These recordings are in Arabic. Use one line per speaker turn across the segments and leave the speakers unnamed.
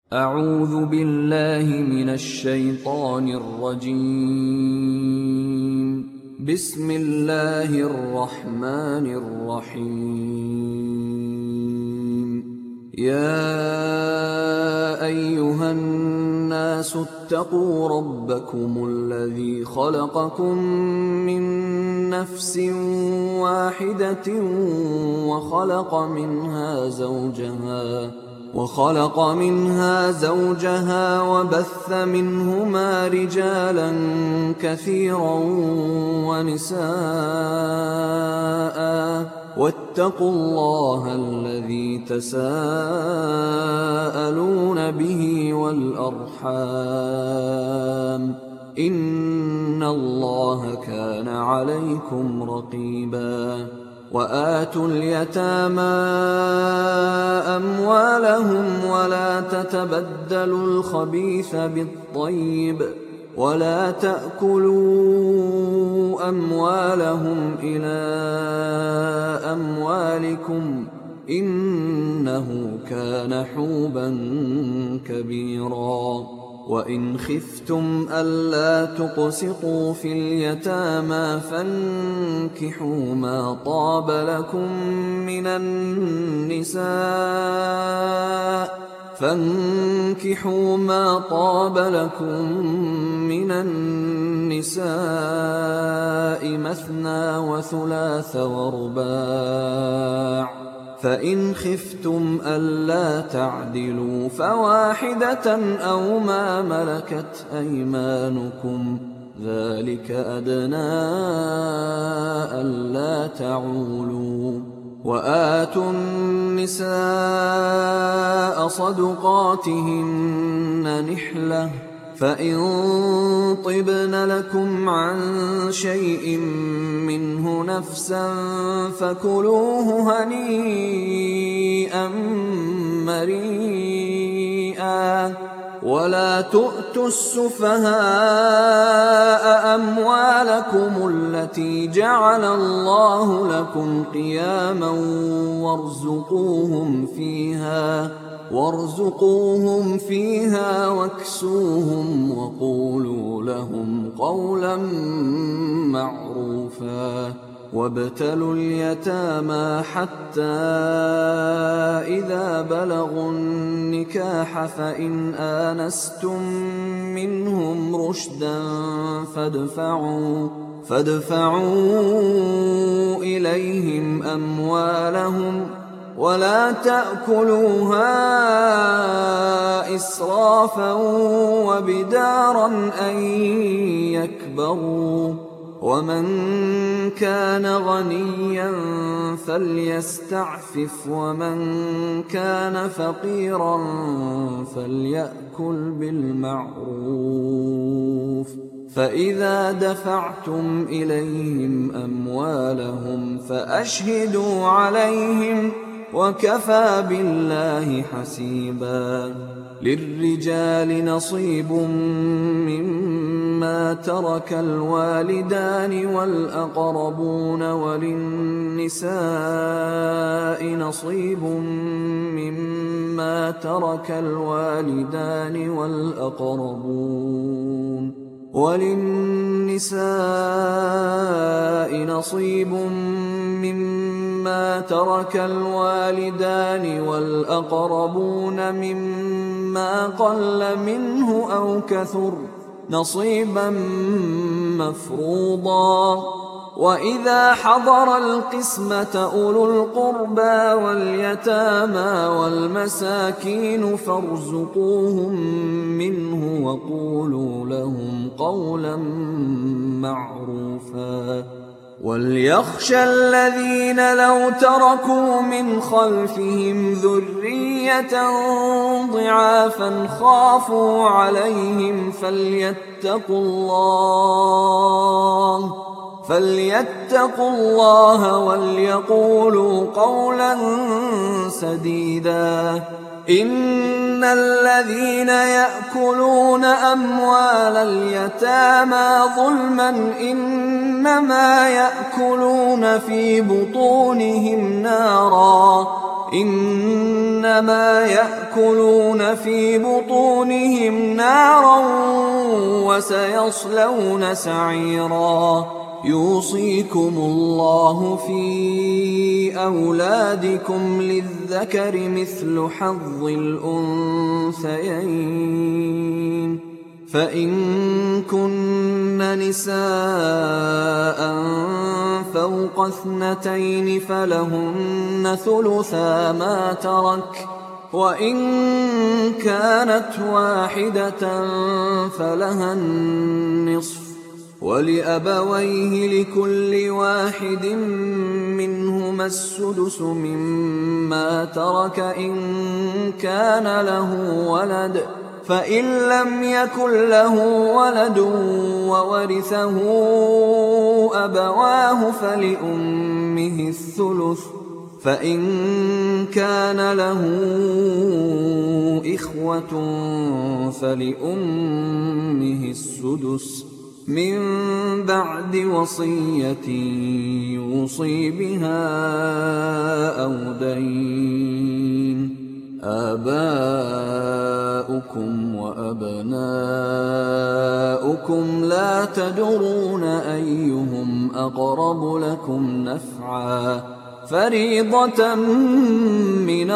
أعوذ بالله من الشيطان الرجيم. بسم الله الرحمن الرحيم. يا أيها الناس اتقوا ربكم الذي خلقكم من نفس واحدة وخلق منها زوجها وبث منهما رجالا كثيرا ونساء، واتقوا الله الذي تساءلون به والأرحام، إن الله كان عليكم رقيبا. وآتوا اليتامى أموالهم ولا تتبدلوا الخبيث بالطيب، ولا تأكلوا أموالهم إلى أموالكم، إنه كان حوبا كبيرا. وإن خفتم ألا تقسطوا في اليتامى فانكحوا ما طاب لكم من النساء مثنى وثلاث ورباع، فإن خفتم ألا تعدلوا فواحدة أو ما ملكت أيمانكم، ذلك أدنى ألا تعولوا. وآتوا النساء صدقاتهن نحلة، فإن طبن لكم عن شيء منه نفسا فكلوه هنيئا مريئا. ولا تؤتوا السفهاء أموالكم التي جعل الله لكم قياما وارزقوهم فيها واكسوهم وقولوا لهم قولا معروفا. وابتلوا اليتامى حتى إذا بلغوا النكاح، فإن آنستم منهم رشدا فادفعوا إليهم أموالهم، ولا تأكلوها إسرافا وبدارا أن يكبروا. ومن كان غنيا فليستعفف، ومن كان فقيرا فليأكل بالمعروف. فإذا دفعتم إليهم أموالهم فأشهدوا عليهم، وكفى بالله حسيبا. للرجال نصيب مما ترك الوالدان والأقربون، وللنساء نصيب مما ترك الوالدان والأقربون مما قل منه أو كثر، نصيبا مفروضا. وإذا حضر القسمة أولو القربى واليتامى والمساكين فارزقوهم منه وقولوا لهم قولا معروفا. وليخشى الذين لو تركوا من خلفهم ذرية ضعافا خافوا عليهم فليتقوا الله وليقولوا قولا سديدا. إن الذين يأكلون أموال اليتامى ظلما إنما يأكلون في بطونهم نارا، إنما يأكلون في بطونهم نارا وسيصلون سعيرا يوصيكم الله في أولادكم للذكر مثل حظ الأنثيين فإن كن نساء فوق 2 فلهن ثلثا ما ترك وإن كانت واحدة فلها النصف ولأبويه لكل واحد منهما السدس مما ترك إن كان له ولد فإن لم يكن له ولد وورثه أبواه فلأمه الثلث فإن كان له إخوة فلأمه السدس من بعد وصية يوصي بها أو دين آباؤكم وأبناؤكم لا تدرون أيهم أقرب لكم نفعا فريضة من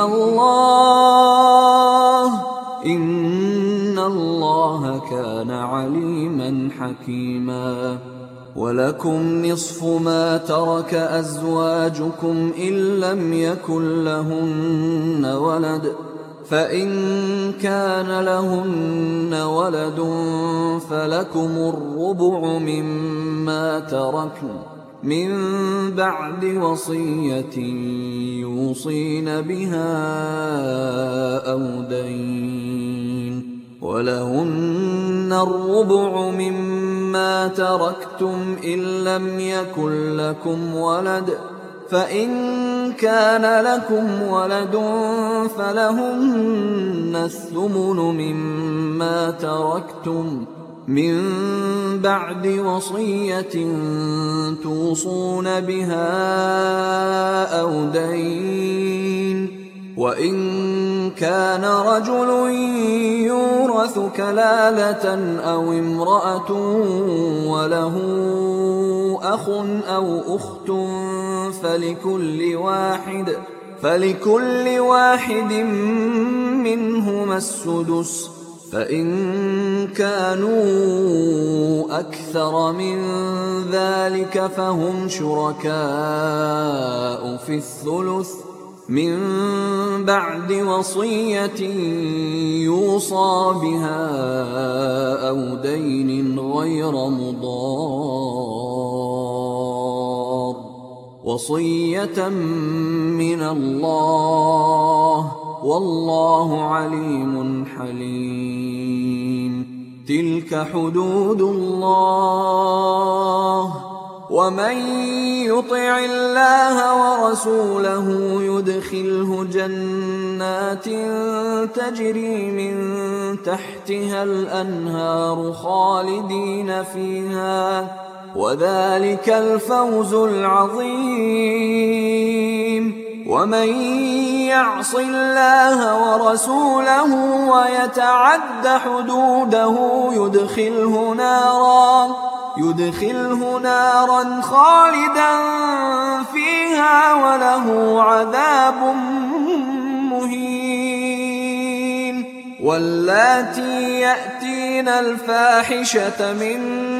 الله إن الله كان عليما حكيما ولكم نصف ما ترك أزواجكم إن لم يكن لهن ولد فإن كان لهن ولد فلكم الربع مما تركن من بعد وصية يوصين بها أو دين ولهن الربع مما تركتم إن لم يكن لكم ولد فإن كان لكم ولد فلهن الثمن مما تركتم من بعد وصية توصون بها أو دين وإن كان رجل يورث كلالة أو امرأة وله أخ أو أخت فلكل واحد منهما السدس فإن كانوا أكثر من ذلك فهم شركاء في الثلث من بعد وصية يوصى بها أو دين غير مضار وصية من الله والله عليم حليم تلك حدود الله ومن يطع الله ورسوله يدخله جنات تجري من تحتها الأنهار خالدين فيها وذلك الفوز العظيم ومن يعص الله ورسوله ويتعد حدوده يدخله نارا خالدا فيها وله عذاب مهين واللاتي يأتين الفاحشة من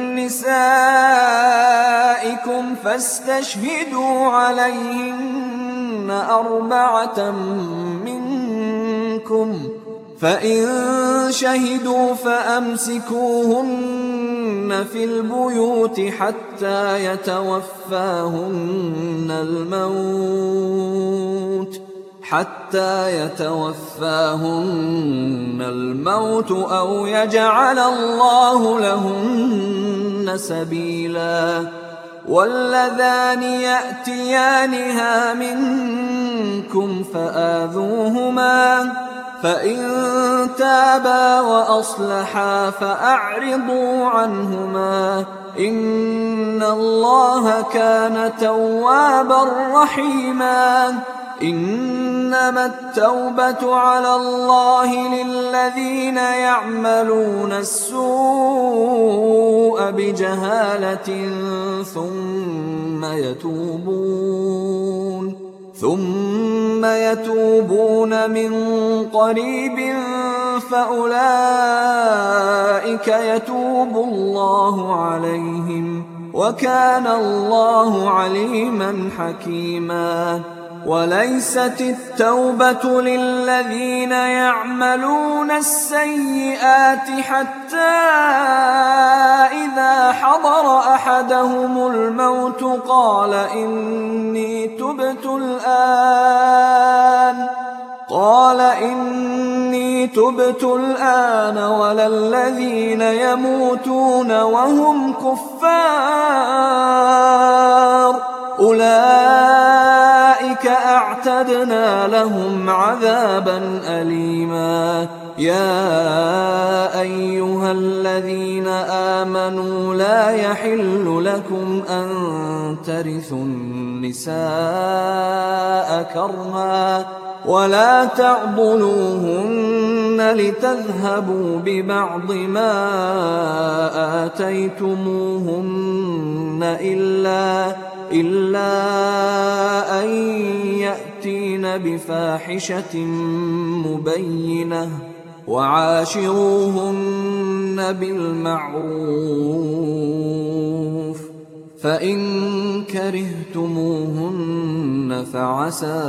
نسائكم فاستشهدوا عليهن 4 منكم فإن شهدوا فأمسكوهن في البيوت حتى يتوفاهن الموت أو يجعل الله لهن سبيلا واللذان يأتيانها منكم فآذوهما فإن تابا وأصلحا فأعرضوا عنهما إن الله كان توابا رحيما إنما التوبة على الله للذين يعملون السوء بجهالة ثم يتوبون من قريب فأولئك يتوب الله عليهم وكان الله عليما حكيما. وليست التوبة للذين يعملون السيئات حتى إذا حضر أحدهم الموت قال إني تبت الآن ولا الذين يموتون وهم كفار أولئك أعتدنا لهم عذابا أليما. يا أيها الذين آمنوا لا يحل لكم أن ترثوا النساء كرها ولا تعضلوهن لتذهبوا ببعض ما آتيتموهن إلا أن يأتين بفاحشة مبينة وعاشروهن بالمعروف فإن كرهتموهن فعسى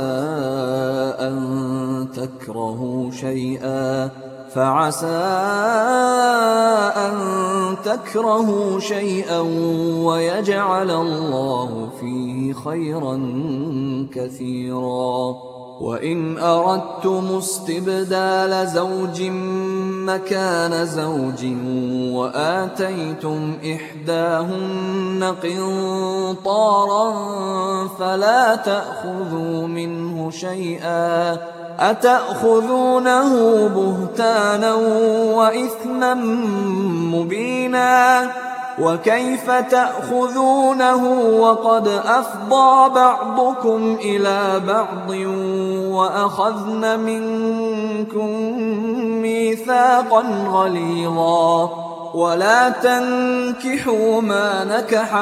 أن تكرهوا شيئا ويجعل الله فيه خيرا كثيرا. وإن أردتم استبدال زوج مكان زوج وآتيتم إحداهن قنطارا فلا تأخذوا منه شيئا أتأخذونه بهتانا وإثما مبينا. وكيف تأخذونه وقد أفضى بعضكم إلى بعض وأخذن منكم ميثاقا غليظا. ولا تنكحوا ما نكح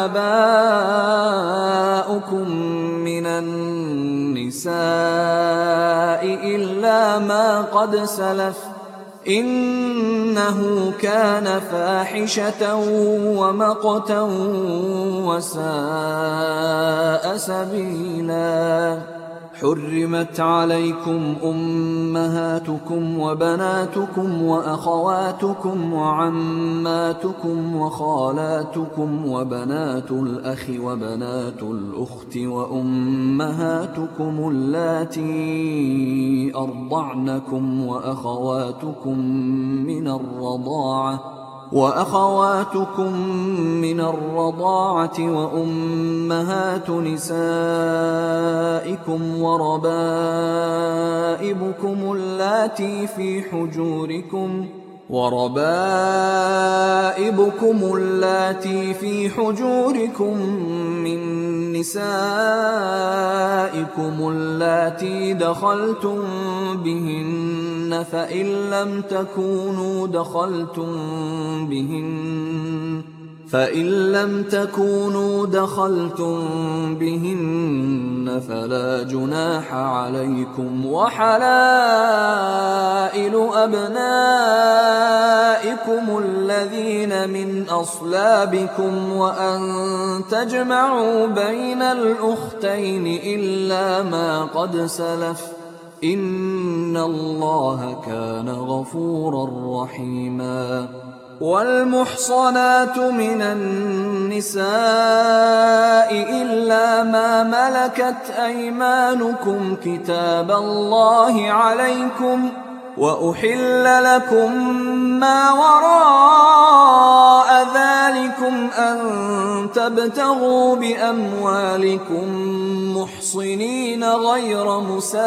آباؤكم من النساء إلا ما قد سلف إنه كان فاحشة ومقتا وساء سبيلا. حرمت عليكم أمهاتكم وبناتكم وأخواتكم وعماتكم وخالاتكم وبنات الأخ وبنات الأخت وأمهاتكم اللاتي أرضعنكم وأخواتكم من الرضاعة وأمهات نسائكم وربائبكم اللاتي في حجوركم من نسائكم اللاتي دخلتم بهن فإن لم تكونوا دخلتم بهن فلا جناح عليكم. وحلائل أبنائكم الذين من أصلابكم وأن تجمعوا بين الأختين إلا ما قد سلف إن الله كان غفورا رحيما. والمحصنات من النساء إلا ما ملكت أيمانكم كتاب الله عليكم وأحل لكم ما وراء ذلكم أن تبتغوا بأموالكم محصنين غير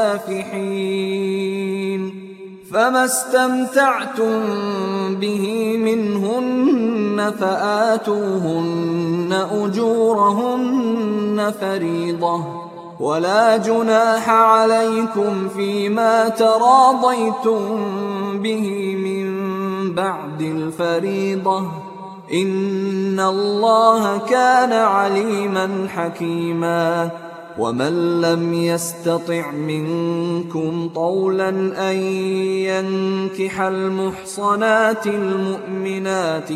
مسافحين فما استمتعتم به منهن فآتوهن أجورهن فريضة ولا جناح عليكم فيما تراضيتم به من بعد الفريضة إن الله كان عليما حكيما ومن لم يستطع منكم طولا أن ينكح المحصنات المؤمنات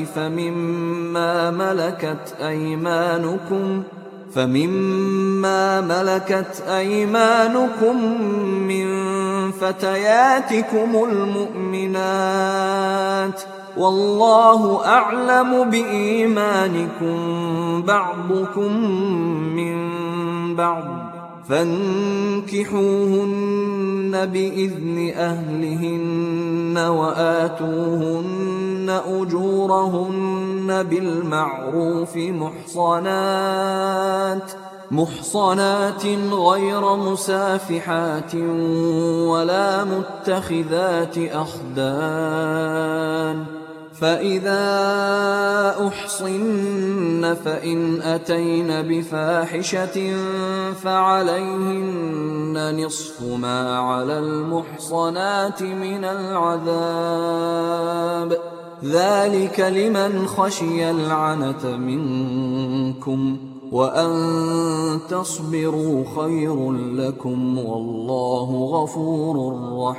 فمما ملكت أيمانكم من فتياتكم المؤمنات والله أعلم بإيمانكم بعضكم من بعض فانكحوهن بإذن أهلهن وآتوهن أجورهن بالمعروف محصنات غير مسافحات ولا متخذات أخدان فإذا أحصن فإن أتين بفاحشة فعليهن نصف ما على المحصنات من العذاب ذلك لمن خشي العنة منكم وأن تصبروا خير لكم والله غفور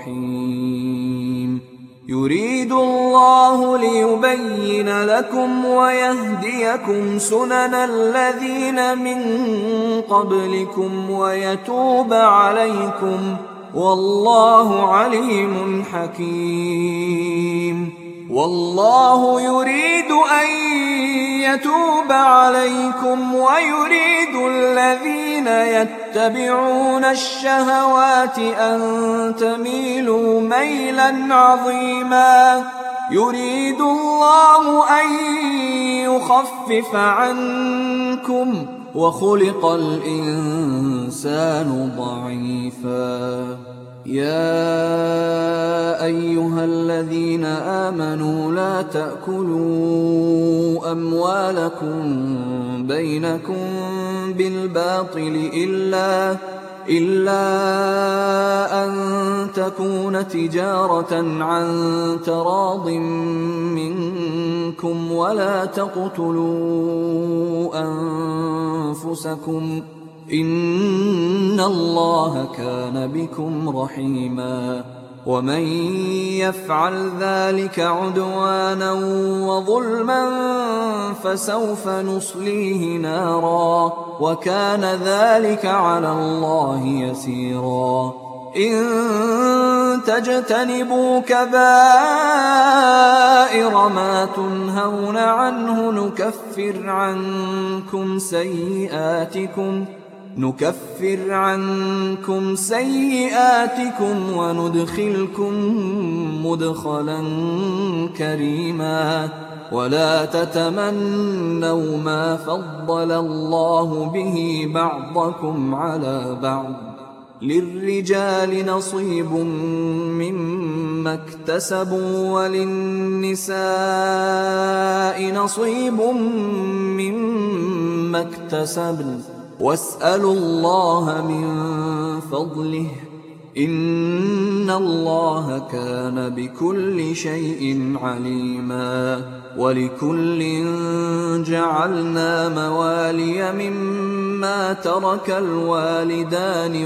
رحيم يريد الله ليبين لكم ويهديكم سنن الذين من قبلكم ويتوب عليكم والله عليم حكيم والله يريد أن يتوب عليكم ويريد الذين يتبعون الشهوات أن تميلوا ميلا عظيما يريد الله أن يخفف عنكم وخلق الإنسان ضعيفا يا أيها الذين آمنوا لا تأكلوا أموالكم بينكم بالباطل إلا أن تكون تجارة عن تراض منكم ولا تقتلوا أنفسكم إن الله كان بكم رحيما ومن يفعل ذلك عدوانا وظلما فسوف نصليه نارا وكان ذلك على الله يسيرا إن تجتنبوا كبائر ما تنهون عنه نكفر عنكم سيئاتكم وندخلكم مدخلا كريما ولا تتمنوا ما فضل الله به بعضكم على بعض للرجال نصيب مما اكتسبوا وللنساء نصيب مما اكتسبن واسألوا الله من فضله إن الله كان بكل شيء عليما ولكل جعلنا موالي مما ترك الوالدان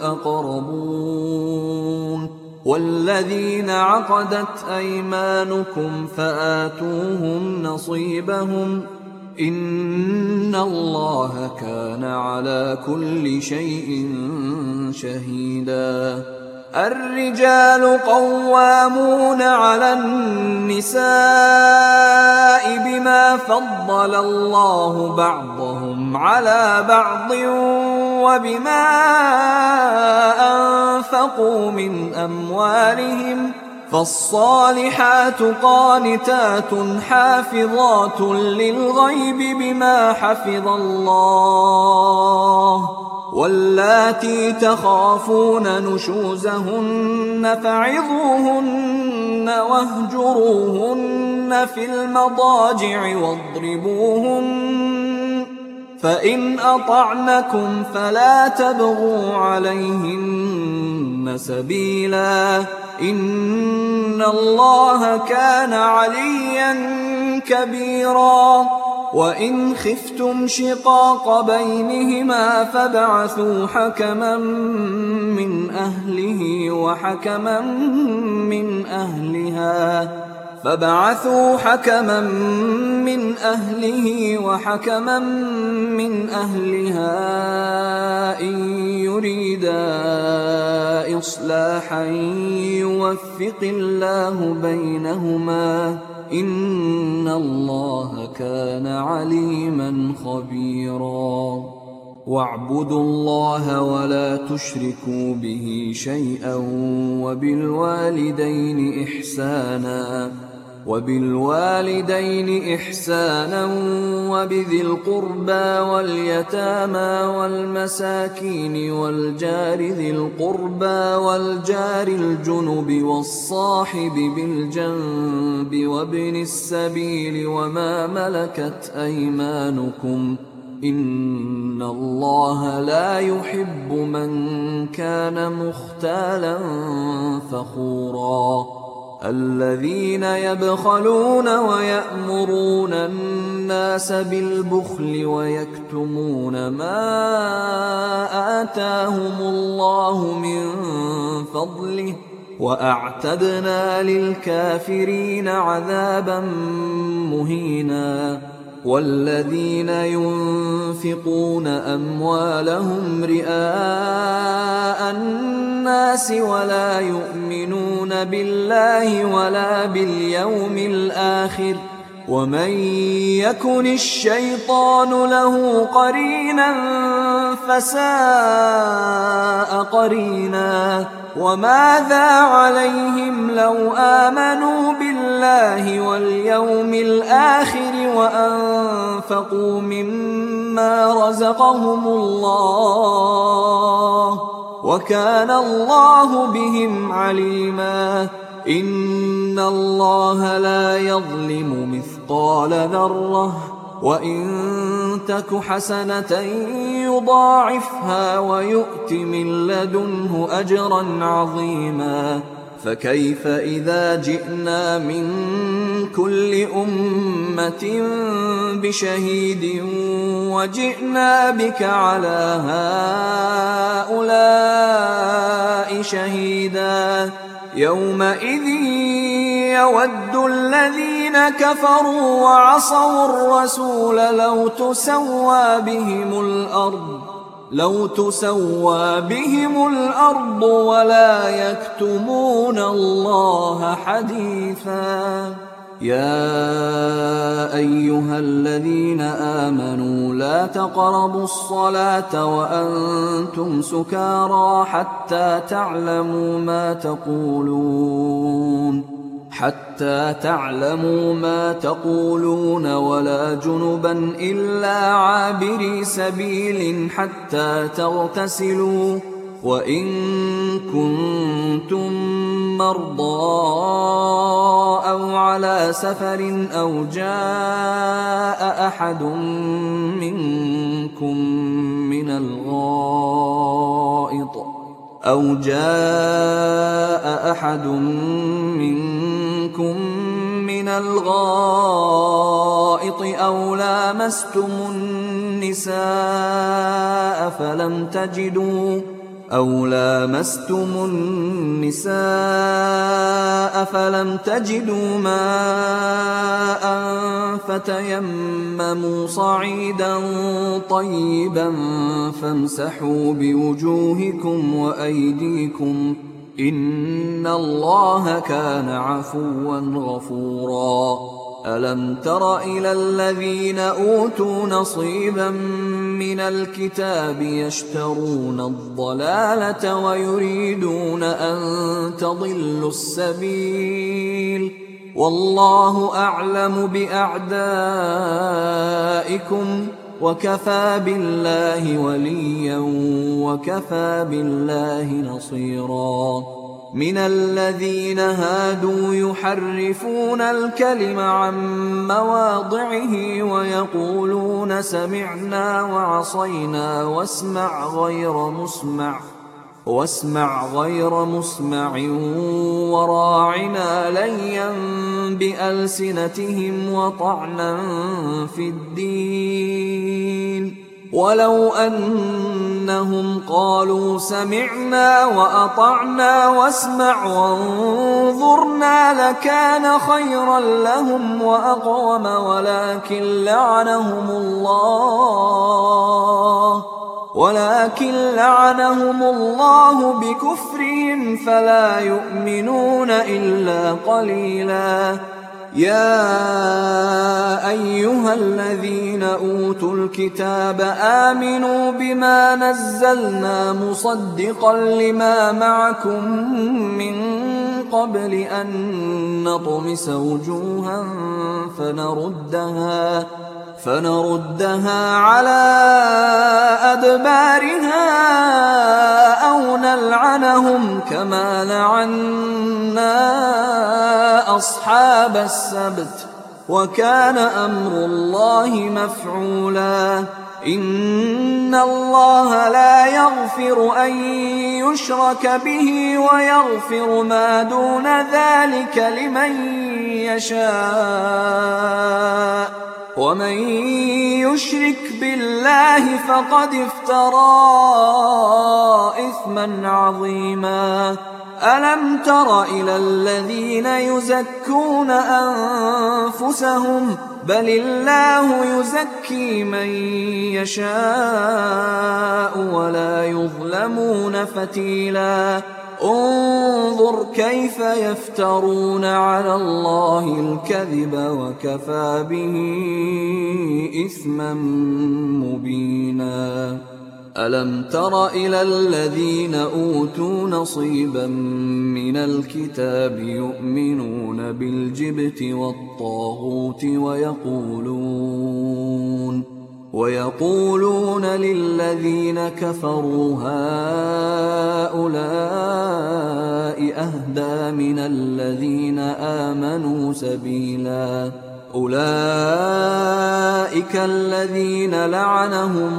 والأقربون والذين عقدت أيمانكم فآتوهم نصيبهم إن الله كان على كل شيء شهيدا الرجال قوامون على النساء بما فضل الله بعضهم على بعض وبما أنفقوا من أموالهم فالصالحات قانتات حافظات للغيب بما حفظ الله واللاتي تخافون نشوزهن فعظوهن واهجروهن في المضاجع واضربوهن فإن أطعنكم فلا تبغوا عليهن سبيلا إن الله كان عليا كبيرا وإن خفتم شقاق بينهما فابعثوا حكما من أهله وحكما من أهلها إن يريدا إصلاحا يوفق الله بينهما إن الله كان عليما خبيرا واعبدوا الله ولا تشركوا به شيئا وبالوالدين إحسانا وبذي القربى واليتامى والمساكين والجار ذي القربى والجار الجنب والصاحب بالجنب وابن السبيل وما ملكت أيمانكم إن الله لا يحب من كان مختالا فخورا الذين يبخلون ويأمرون الناس بالبخل ويكتمون ما آتاهم الله من فضله وأعتدنا للكافرين عذابا مهينا والذين ينفقون أموالهم رئاء الناس ولا يؤمنون بالله ولا باليوم الآخر ومن يكن الشيطان له قرينا فساء قرينا وماذا عليهم لو آمنوا بالله واليوم الآخر وأنفقوا مما رزقهم الله وكان الله بهم عليما إن الله لا يظلم مثقال ذرة وإن تك حسنة يضاعفها ويؤت من لدنه أجرا عظيما فكيف إذا جئنا من كل أمة بشهيد وجئنا بك على هؤلاء شهيدا يومئذ يود الذين كفروا وعصوا الرسول لو تسوى بهم الأرض ولا يكتمون الله حديثا يا أيها الذين آمنوا لا تقربوا الصلاة وأنتم سكارى حتى تعلموا ما تقولون ولا جنبا إلا عابري سبيل حتى تغتسلوا وإن كنتم مرضى أو على سفر أو جاء أحد منكم من الغائط أو لامستم النساء فلم تجدوا ماء فتيمموا صعيدا طيبا فامسحوا بوجوهكم وأيديكم إن الله كان عفوا غفورا ألم تر إلى الذين أوتوا نصيبا من الكتاب يشترون الضلالة ويريدون أن تضلوا السبيل والله أعلم بأعدائكم وكفى بالله وليا وكفى بالله نصيرا من الذين هادوا يحرفون الكلم عن مواضعه ويقولون سمعنا وعصينا واسمع غير مسمع وراعنا ليا بألسنتهم وطعنا في الدين ولو أنهم قالوا سمعنا وأطعنا واسمع وانظرنا لكان خيرا لهم وأقوم ولكن لعنهم الله بكفرهم فلا يؤمنون إلا قليلا. يا أيها الذين أوتوا الكتاب آمنوا بما نزلنا مصدقا لما معكم من قبل أن نطمس وجوها فنردها على أدبارها أو نلعنهم كما لعنا أصحاب السبت وكان أمر الله مفعولا. إن الله لا يغفر أن يشرك به ويغفر ما دون ذلك لمن يشاء ومن يشرك بالله فقد افترى إثما عظيما. ألم تر إلى الذين يزكون أنفسهم بل الله يزكي من يشاء ولا يظلمون فتيلا. انظر كيف يفترون على الله الكذب وكفى به إثما مبينا. ألم تر إلى الذين أوتوا نصيبا من الكتاب يؤمنون بالجبت والطاغوت ويقولون للذين كفروا هؤلاء أهدى من الذين آمنوا سبيلا. أولئك الذين لعنهم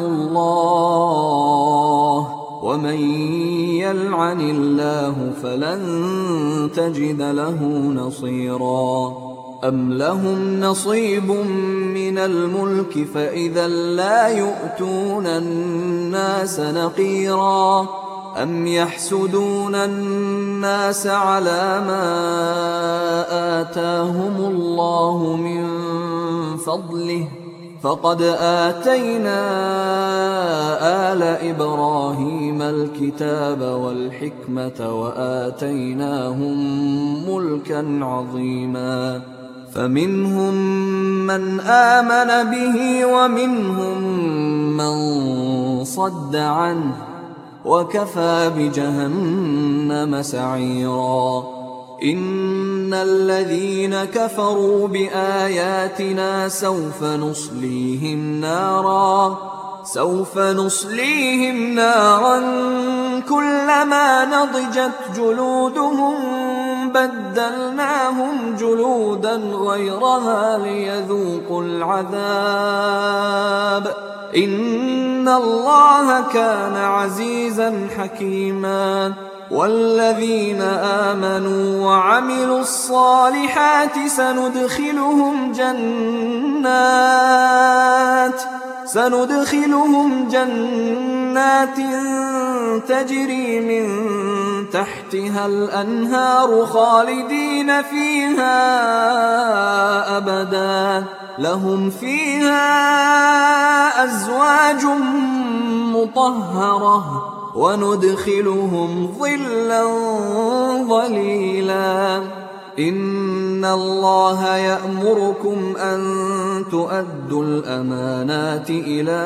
الله ومن يلعن الله فلن تجد له نصيرا. أم لهم نصيب من الملك فإذا لا يؤتون الناس نقيرا. أم يحسدون الناس على ما آتاهم الله من فضله فقد آتينا آل إبراهيم الكتاب والحكمة وآتيناهم ملكا عظيما. فمنهم من آمن به ومنهم من صد عنه وكفى بجهنم سعيرا. إن الذين كفروا بآياتنا سوف نصليهم نارا كلما نضجت جلودهم بدلناهم جلودا غيرها ليذوقوا العذاب إن الله كان عزيزا حكيما. والذين آمنوا وعملوا الصالحات سندخلهم جنات تجري من تحتها الأنهار خالدين فيها أبدا لهم فيها أزواج مطهرة وندخلهم ظلا ظليلا. إن الله يأمركم أن تؤدوا الأمانات إلى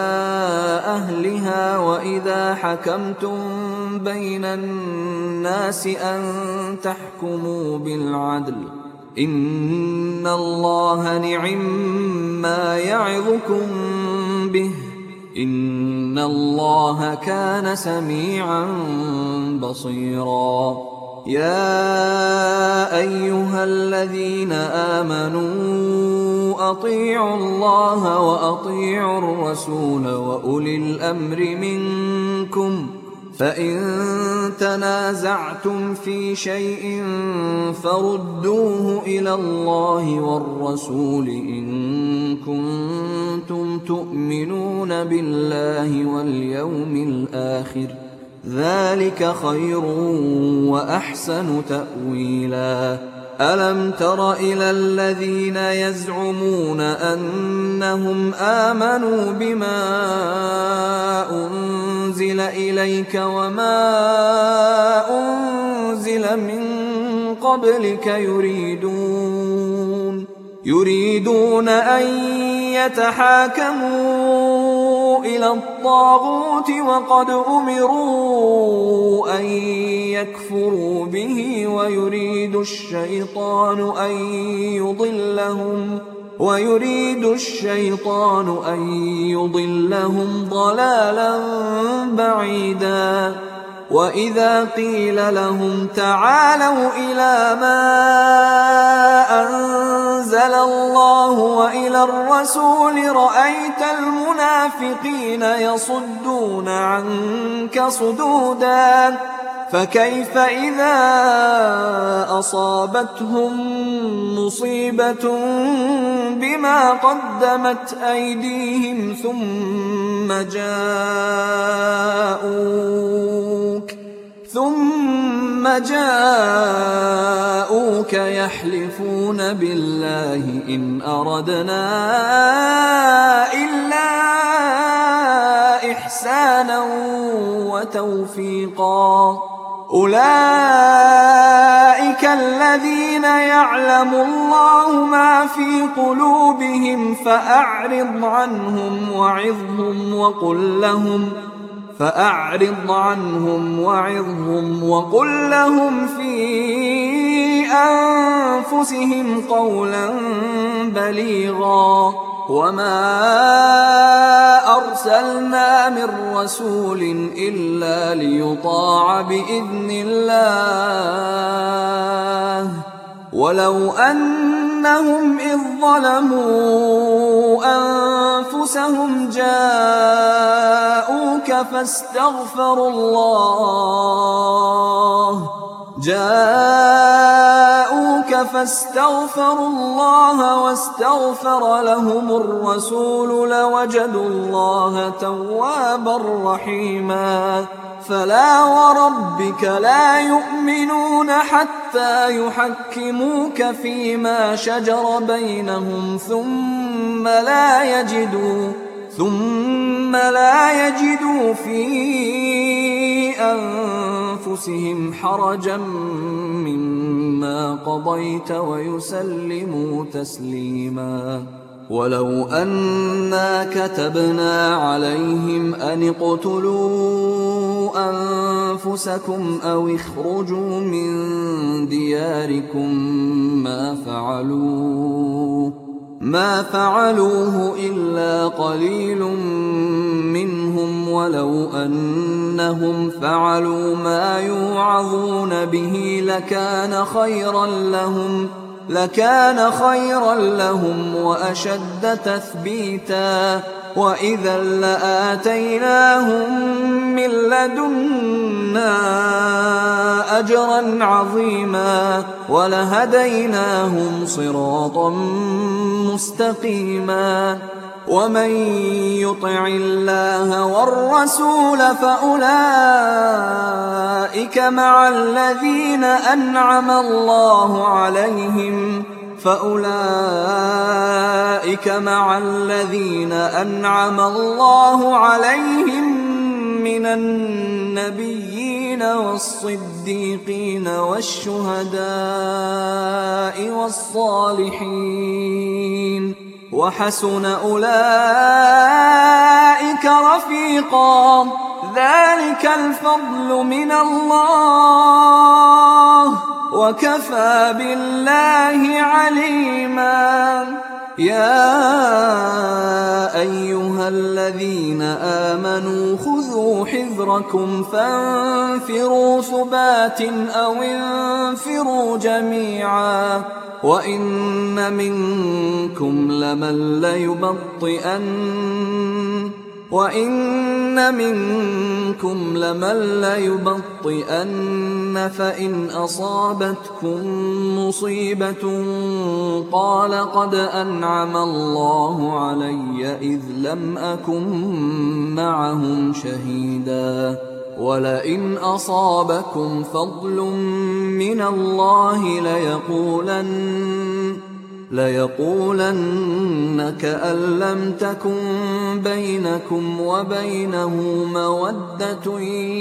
أهلها وإذا حكمتم بين الناس أن تحكموا بالعدل إن الله نعما يعظكم به إن الله كان سميعا بصيرا. يا أيها الذين آمنوا أطيعوا الله وأطيعوا الرسول وأولي الأمر منكم فإن تنازعتم في شيء فردوه إلى الله والرسول إن كنتم تؤمنون بالله واليوم الآخر ذلك خير وأحسن تأويلا ألم تر إلى الذين يزعمون أنهم آمنوا بما أنزل إليك وما أنزل من قبلك يريدون أن يتحاكموا إلى الطاغوت وقد أمروا أن يكفروا به ويريد الشيطان أن يضلهم ضلالا بعيدا وإذا قيل لهم تعالوا إلى ما أنزل الله وإلى الرسول رأيت المنافقين يصدون عنك صدودا فكيف إذا أصابتهم مصيبة بما قدمت أيديهم ثم جاءوك يحلفون بالله إن أردنا إلا إحسانا وتوفيقا أولئك الذين يعلم الله ما في قلوبهم فأعرض عنهم وقل لهم في أنفسهم قولا بليغا وما أرسلنا من رسول إلا ليطاع بإذن الله ولو أنهم إذ ظلموا أنفسهم جاءوك فاستغفروا الله واستغفر لهم الرسول لوجدوا الله توابا رحيما فلا وربك لا يؤمنون حتى يحكموك فيما شجر بينهم ثم لا يجدوا في أنفسهم حرجا مما قضيت ويسلموا تسليما ولو أنا كتبنا عليهم أن اقتلوا أنفسكم أو اخرجوا من دياركم ما فعلوه إلا قليل منهم ولو أنهم فعلوا ما يوعظون به لكان خيرا لهم وأشد تثبيتا وإذا لآتيناهم من لدنا أجرا عظيما ولهديناهم صراطا مستقيما ومن يطع الله والرسول فأولئك مع الذين أنعم الله عليهم من النبيين والصديقين والشهداء والصالحين وحسن أولئك رفيقا ذلك الفضل من الله وكفى بالله عليما يا أيها الذين آمنوا خذوا حذركم فانفروا ثبات أو انفروا جميعا وإن منكم لمن ليبطئن فإن أصابتكم مصيبة قال قد أنعم الله علي إذ لم أكن معهم شهيدا ولئن أصابكم فضل من الله ليقولن كأن لم تكن بينكم وبينه مودة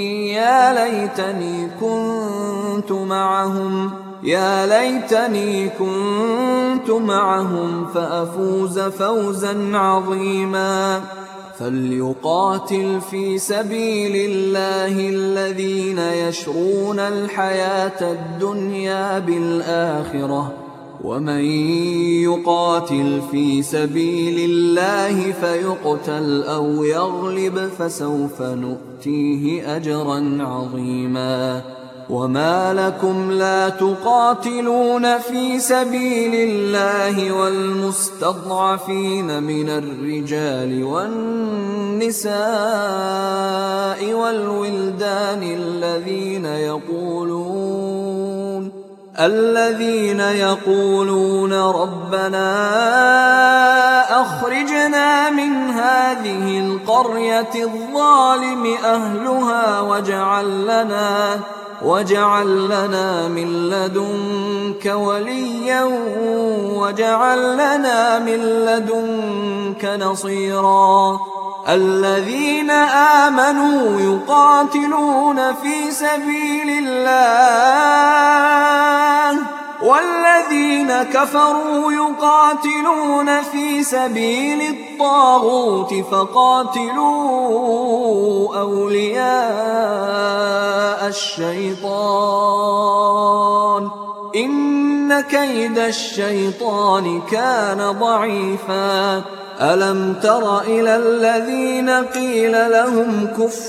يا ليتني كنت معهم فأفوز فوزا عظيما فليقاتل في سبيل الله الذين يشرون الحياة الدنيا بالآخرة ومن يقاتل في سبيل الله فيقتل أو يغلب فسوف نؤتيه أجرا عظيما وما لكم لا تقاتلون في سبيل الله والمستضعفين من الرجال والنساء والولدان الذين يقولون ربنا أخرجنا من هذه القرية الظالم أهلها واجعل لنا من لدنك وليا واجعل لنا من لدنك نصيرا الذين آمنوا يقاتلون في سبيل الله والذين كفروا يقاتلون في سبيل الطاغوت فقاتلوا أولياء الشيطان إن كيد الشيطان كان ضعيفا ألم تر إلى الذين قيل لهم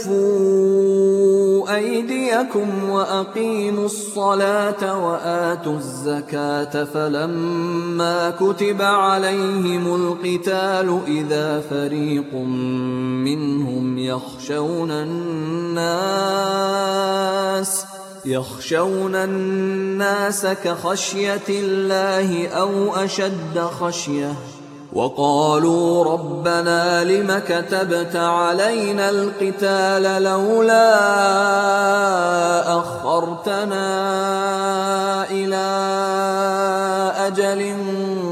كفوا أيديكم وأقيموا الصلاة وآتوا الزكاة فلما كتب عليهم القتال إذا فريق منهم يخشون الناس كخشية الله أو أشد خشية وقالوا ربنا لم كتبت علينا القتال لولا أخرتنا إلى أجل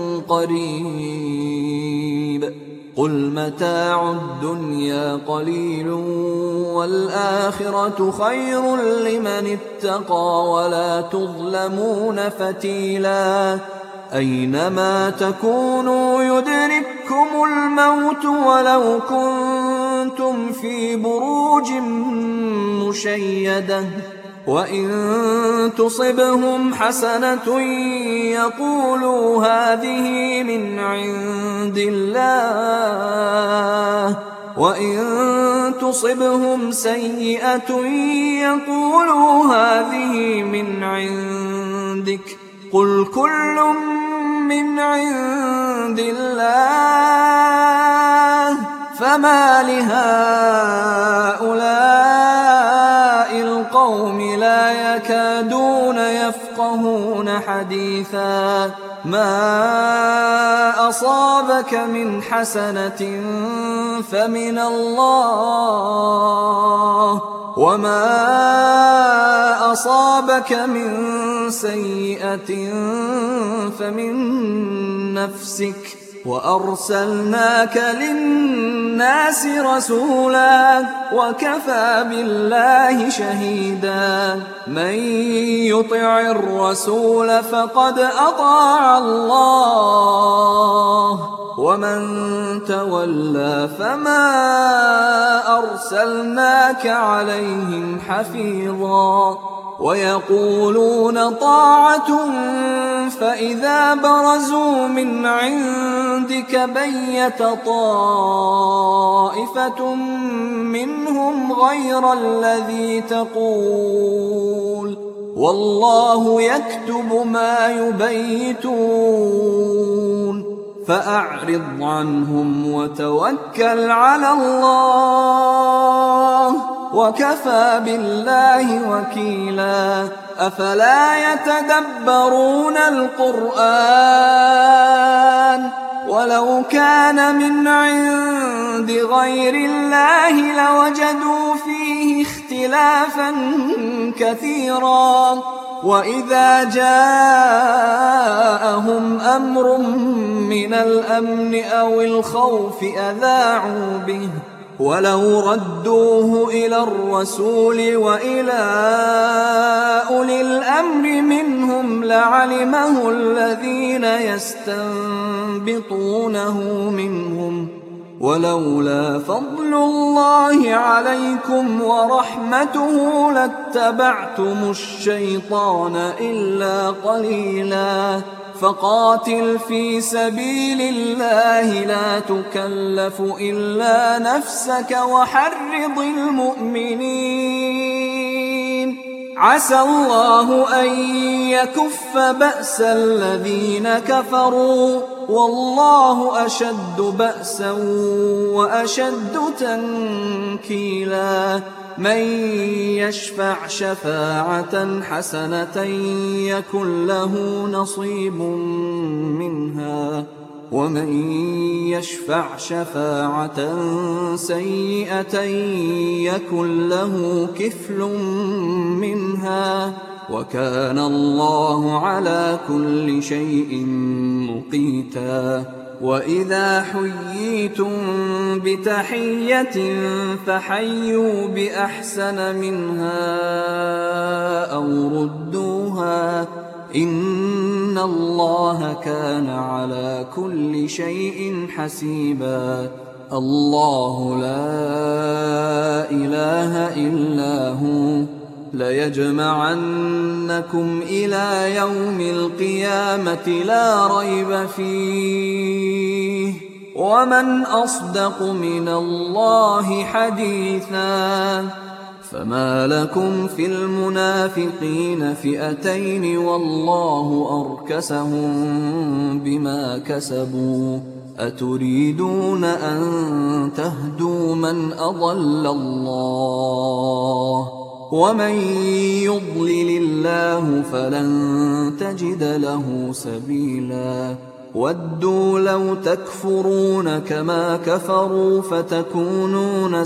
قريب قل متاع الدنيا قليل والآخرة خير لمن اتقى ولا تظلمون فتيلا أينما تكونوا يدرككم الموت ولو كنتم في بروج مشيدة وإن تصبهم حسنة يقولوا هذه من عند الله وإن تصبهم سيئة يقولوا هذه من عندك قل كل من عند الله فما لهؤلاء القوم لا يكادون يفقهون حديثا ما أصابك من حسنة فمن الله وما أصابك من سيئة فمن نفسك وأرسلناك للناس رسولا وكفى بالله شهيدا من يطع الرسول فقد أطاع الله ومن تولى فما أرسلناك عليهم حفيظا ويقولون طاعة فإذا برزوا من عندك بيت طائفة منهم غير الذي تقول والله يكتب ما يبيتون فأعرض عنهم وتوكل على الله وكفى بالله وكيلا أفلا يتدبرون القرآن ولو كان من عند غير الله لوجدوا فيه اختلافا كثيرا وإذا جاءهم أمر من الأمن أو الخوف أذاعوا به ولو ردوه إلى الرسول وإلى أولي الأمر منهم لعلمه الذين يستنبطونه منهم ولولا فضل الله عليكم ورحمته لاتبعتم الشيطان إلا قليلا فقاتل في سبيل الله لا تكلف إلا نفسك وحرض المؤمنين عسى الله أن يكف بأس الذين كفروا والله أشد بأسا وأشد تنكيلا من يشفع شفاعة حسنة يكن له نصيب منها ومن يشفع شفاعة سيئة يكن له كفل منها وكان الله على كل شيء مقيتا وإذا حييتم بتحية فحيوا بأحسن منها أو ردوها إن الله كان على كل شيء حسيبا الله لا إله إلا هو ليجمعنكم إلى يوم القيامة لا ريب فيه ومن أصدق من الله حديثا فما لكم في المنافقين فئتين والله أركسهم بما كسبوا أتريدون أن تهدوا من أضل الله ومن يضلل الله فلن تجد له سبيلا ودوا لو تكفرون كما كفروا فتكونون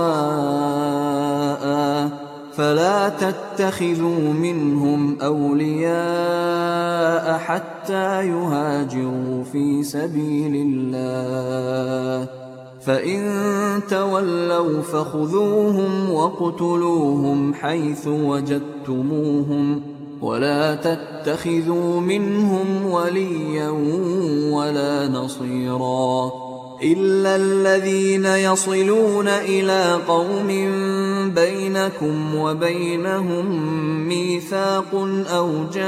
سواء فلا تتخذوا منهم أولياء حتى يهاجروا في سبيل الله فإن تولوا فخذوهم واقتلوهم حيث وجدتموهم ولا تتخذوا منهم وليا ولا نصيرا إلا الذين يصلون إلى قوم بينكم وبينهم ميثاق أو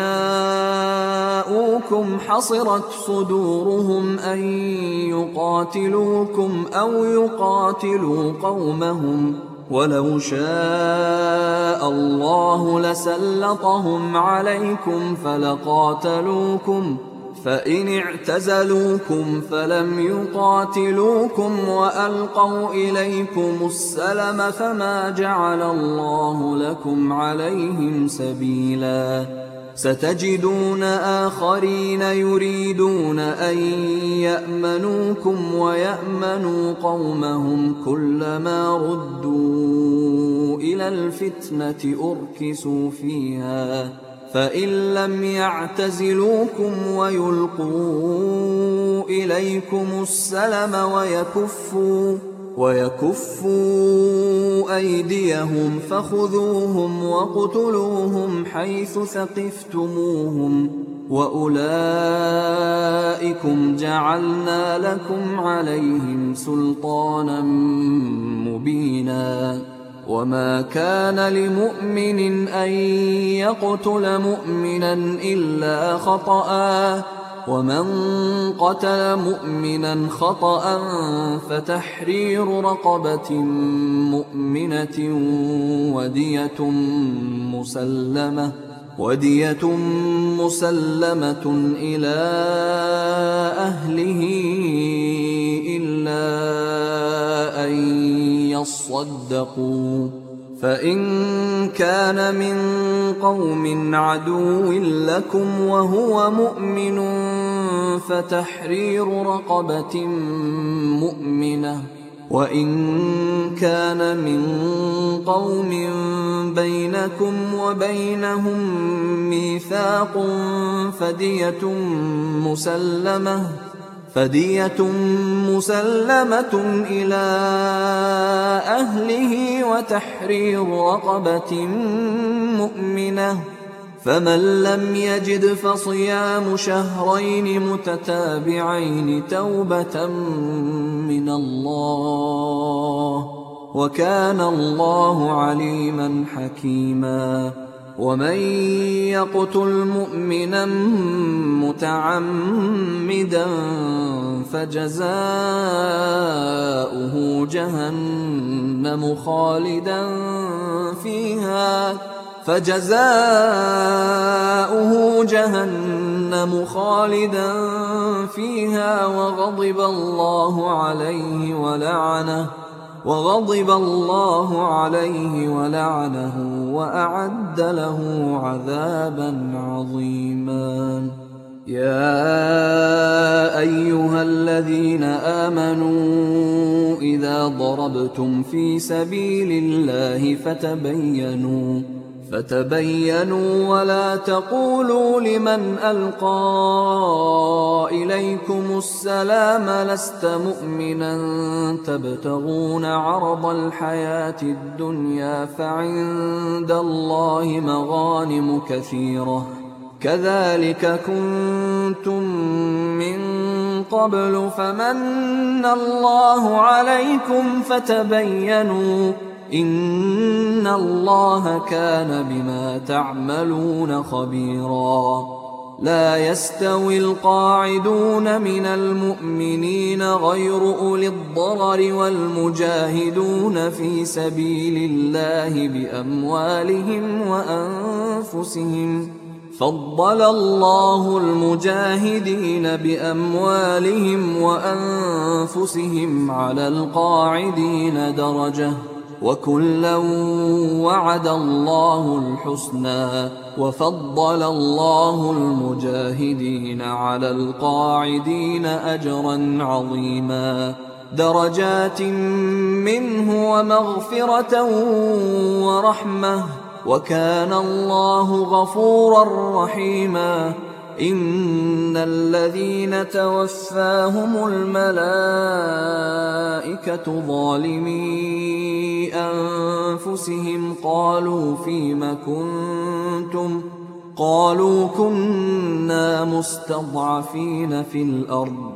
جاءوكم حصرت صدورهم أن يقاتلوكم أو يقاتلوا قومهم ولو شاء الله لسلطهم عليكم فلقاتلوكم فإن اعتزلوكم فلم يقاتلوكم وألقوا إليكم السلم فما جعل الله لكم عليهم سبيلا ستجدون آخرين يريدون أن يأمنوكم ويأمنوا قومهم كلما ردوا إلى الفتنة أركسوا فيها فإن لم يعتزلوكم ويلقوا إليكم السلم ويكفوا أيديهم فخذوهم واقتلوهم حيث ثقفتموهم وأولئكم جعلنا لكم عليهم سلطانا مبينا وما كان لمؤمن أن يقتل مؤمنا إلا خطأ، ومن قتل مؤمنا خطأ فتحرير رقبة مؤمنة ودية مسلمة إلى أهله إلا أن يصدقوا، فإن كان من قوم عدو لكم وهو مؤمن فتحرير رقبة مؤمنة، وإن كان من قوم بينكم وبينهم ميثاق فدية مسلمة إلى أهله وتحرير رقبة مؤمنة، فمن لم يجد فصيام شهرين متتابعين توبة من الله، وكان الله عليما حكيما. ومن يقتل مؤمنا متعمدا فجزاؤه جهنم خالدا فيها وغضب الله عليه ولعنه وأعد له عذابا عظيما. يا أيها الذين آمنوا إذا ضربتم في سبيل الله فتبينوا ولا تقولوا لمن ألقى إليكم السلام لست مؤمنا تبتغون عرض الحياة الدنيا فعند الله مغانم كثيرة كذلك كنتم من قبل فمن الله عليكم فتبينوا إن الله كان بما تعملون خبيرا. لا يستوي القاعدون من المؤمنين غير أولي الضرر والمجاهدون في سبيل الله بأموالهم وأنفسهم، فضل الله المجاهدين بأموالهم وأنفسهم على القاعدين درجة، وكلا وعد الله الحسنى، وفضل الله المجاهدين على القاعدين أجرا عظيما، درجات منه ومغفرة ورحمة، وكان الله غفورا رحيما. إن الذين توفاهم الملائكة ظالمي أنفسهم قالوا فيم كنتم قالوا كنا مستضعفين في الأرض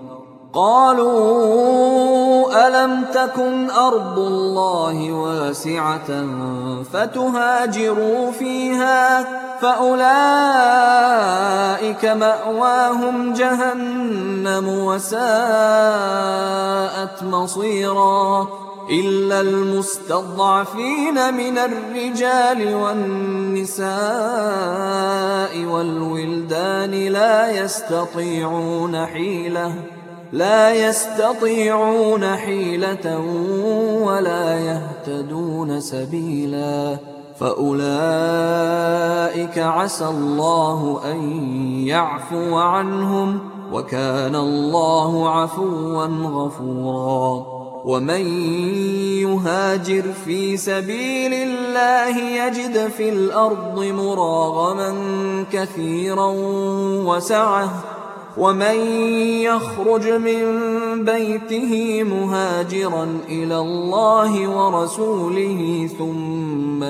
قالوا ألم تكن أرض الله واسعة فتهاجروا فيها فأولئك مأواهم جهنم وساءت مصيرا. إلا المستضعفين من الرجال والنساء والولدان لا يستطيعون حيلة ولا يهتدون سبيلا، فأولئك عسى الله أن يعفو عنهم، وكان الله عفوا غفورا. ومن يهاجر في سبيل الله يجد في الأرض مراغما كثيرا وسعة، ومن يخرج من بيته مهاجرا إلى الله ورسوله ثم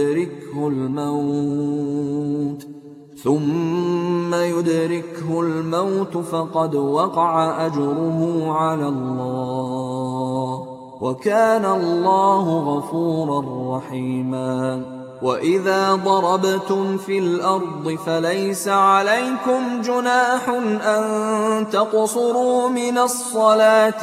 يدركه الموت فقد وقع أجره على الله، وكان الله غفورا رحيما. وإذا ضربتم في الأرض فليس عليكم جناح أن تقصروا من الصلاة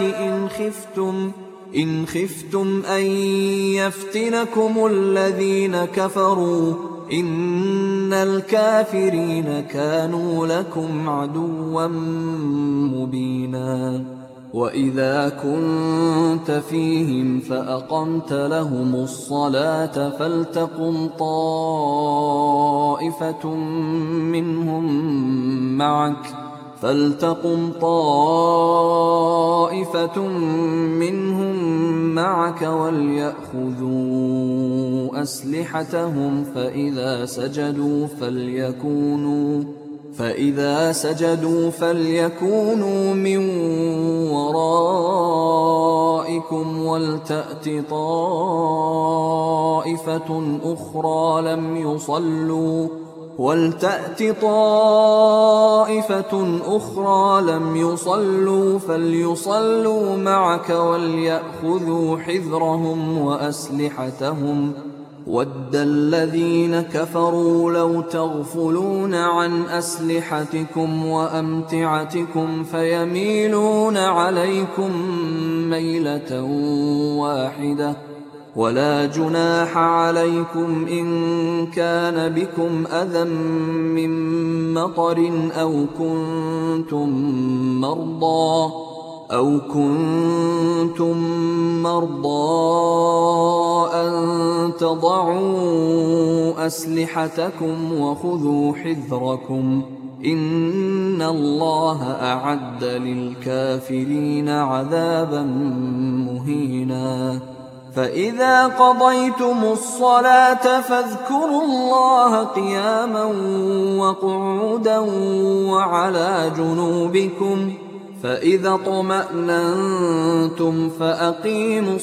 إن خفتم أن يفتنكم الذين كفروا إن الكافرين كانوا لكم عدوا مبينا. وإذا كنت فيهم فأقمت لهم الصلاة فلتقم طائفة منهم معك وليأخذوا أسلحتهم فإذا سجدوا فليكونوا من ورائكم ولتأت طائفة أخرى لم يصلوا فليصلوا معك وليأخذوا حذرهم وأسلحتهم. وَدَّ الَّذِينَ كَفَرُوا لَوْ تَغْفُلُونَ عَنْ أَسْلِحَتِكُمْ وَأَمْتِعَتِكُمْ فَيَمِيلُونَ عَلَيْكُمْ مَيْلَةً وَاحِدَةً. وَلَا جُنَاحَ عَلَيْكُمْ إِن كَانَ بِكُمْ أَذًى مِّن مَّطَرٍ أَوْ كُنتُم مَّرْضَىٰ أَن تَضَعُوا أَسْلِحَتَكُمْ وَخُذُوا حِذْرَكُمْ إِنَّ اللَّهَ أَعَدَّ لِلْكَافِرِينَ عَذَابًا مُّهِينًا. فَإِذَا قَضَيْتُمُ الصَّلَاةَ فاذكروا الله قِيَامًا وَقُعُودًا وَعَلَىٰ جُنُوبِكُمْ فإذا اطمأننتم فأقيموا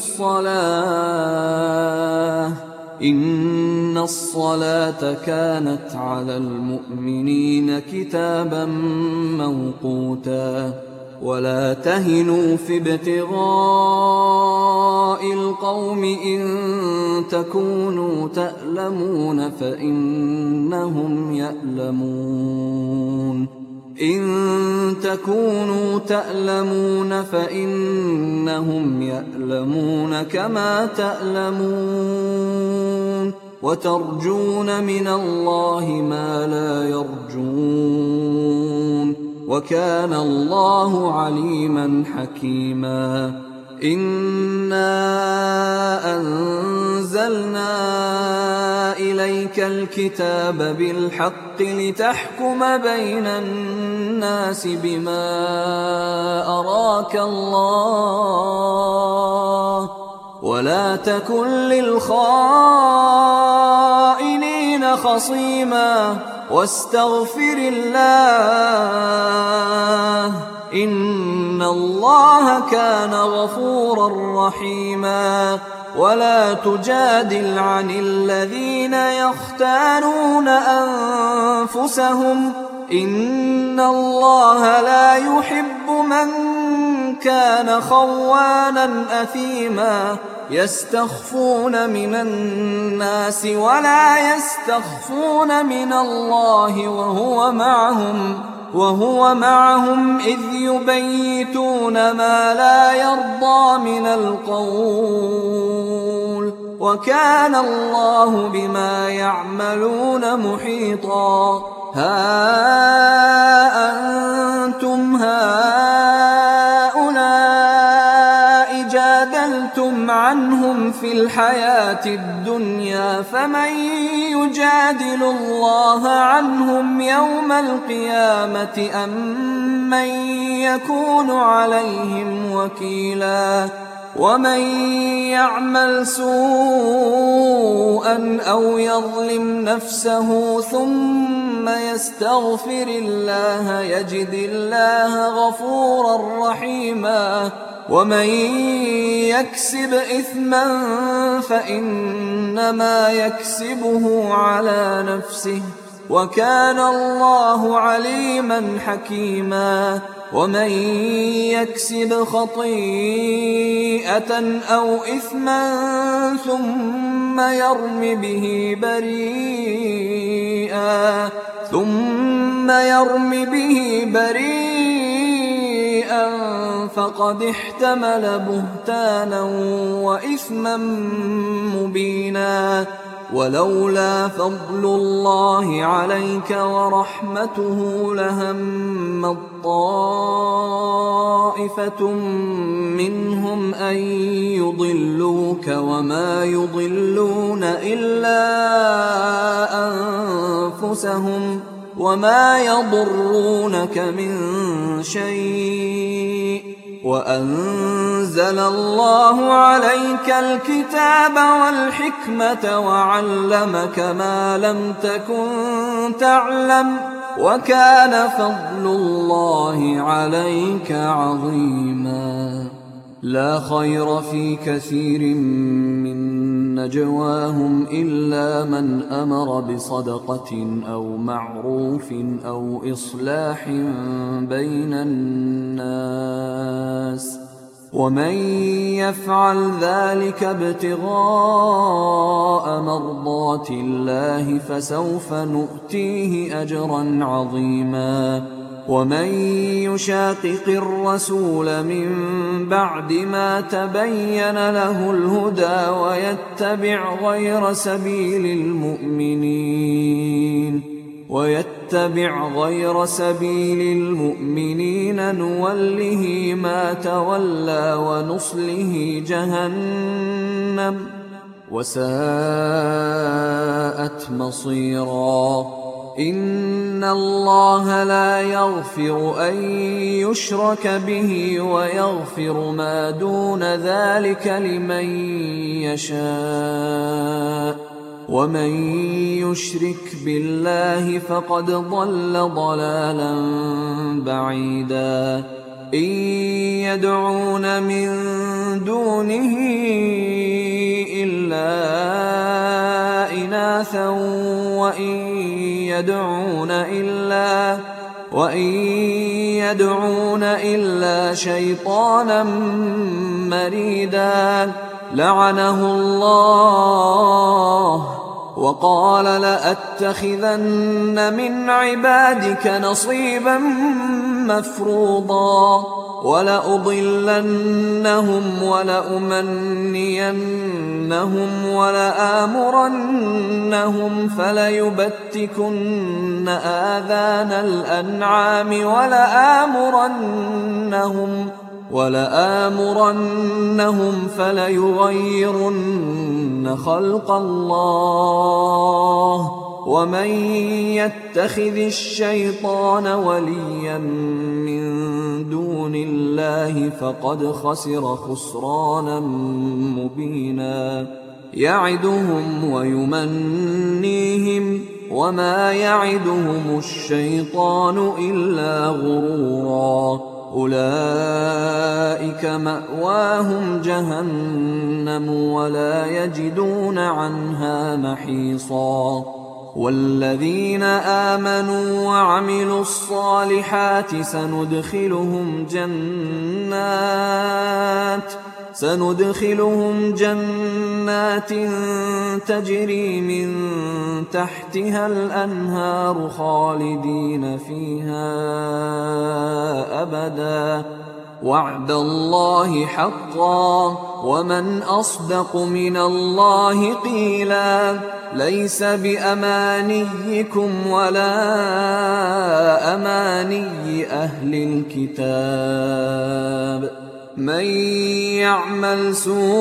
الصلاة إن الصلاة كانت على المؤمنين كتابا موقوتا. ولا تهنوا في ابتغاء القوم إن تكونوا تألمون فإنهم يألمون كما تألمون وترجون من الله ما لا يرجون وكان الله عليما حكيما. إنا أنزلنا إليك الكتاب بالحق لتحكم بين الناس بما أراك الله ولا تكن للخائنين خصيما واستغفر الله إن الله كان غفورا رحيما. ولا تجادل عن الذين يختانون أنفسهم إن الله لا يحب من كان خوانا أثيما. يستخفون من الناس ولا يستخفون من الله وهو معهم إذ يبيتون ما لا يرضى من القول وكان الله بما يعملون محيطا. ها أنتم هؤلاء جادلتم عنهم في الحياة الدنيا فمن يجادل الله عنهم يوم القيامة أم من يكون عليهم وكيلا. ومن يعمل سوءا أو يظلم نفسه ثم يستغفر الله يجد الله غفورا رحيما. ومن يكسب إثما فإنما يكسبه على نفسه وكان الله عليما حكيما. ومن يكسب خطيئة أو إثما ثم يرم به بريئا فقد احتمل بهتانا وإثما مبينا. ولولا فضل الله عليك ورحمته لهمت طائفة منهم أن يضلوك وما يضلون إلا أنفسهم وما يضرونك من شيء، وأنزل الله عليك الكتاب والحكمة وعلمك ما لم تكن تعلم، وكان فضل الله عليك عظيما. لا خير في كثير من نجواهم إلا من أمر بصدقة أو معروف أو إصلاح بين الناس، ومن يفعل ذلك ابتغاء مرضات الله فسوف نؤتيه أجرا عظيما. ومن يشاقق الرسول من بعد ما تبين له الهدى ويتبع غير سبيل المؤمنين نوله ما تولى ونصله جهنم وساءت مصيرا. إن الله لا يغفر أن يشرك به ويغفر ما دون ذلك لمن يشاء، ومن يشرك بالله فقد ضل ضلالا بعيدا. إن يدعون من دونه إلا إناثا وإن يدعون إلا شيطانا مريدا لعنه الله وقال لأتخذن من عبادك نصيبا مفروضا ولأضلنهم ولأمنينهم ولآمرنهم فليبتكن آذان الأنعام ولآمرنهم فليغيرن خلق الله ومن يتخذ الشيطان وليا من دون الله فقد خسر خسرانا مبينا. يعدهم ويمنيهم وما يعدهم الشيطان إلا غرورا. أولئك مأواهم جهنم ولا يجدون عنها محيصا. والذين آمنوا وعملوا الصالحات سندخلهم جنات تجري من تحتها الأنهار خالدين فيها أبدا وعد الله حقا ومن أصدق من الله قيلا. ليس بأمانيكم ولا أماني أهل الكتاب من يعمل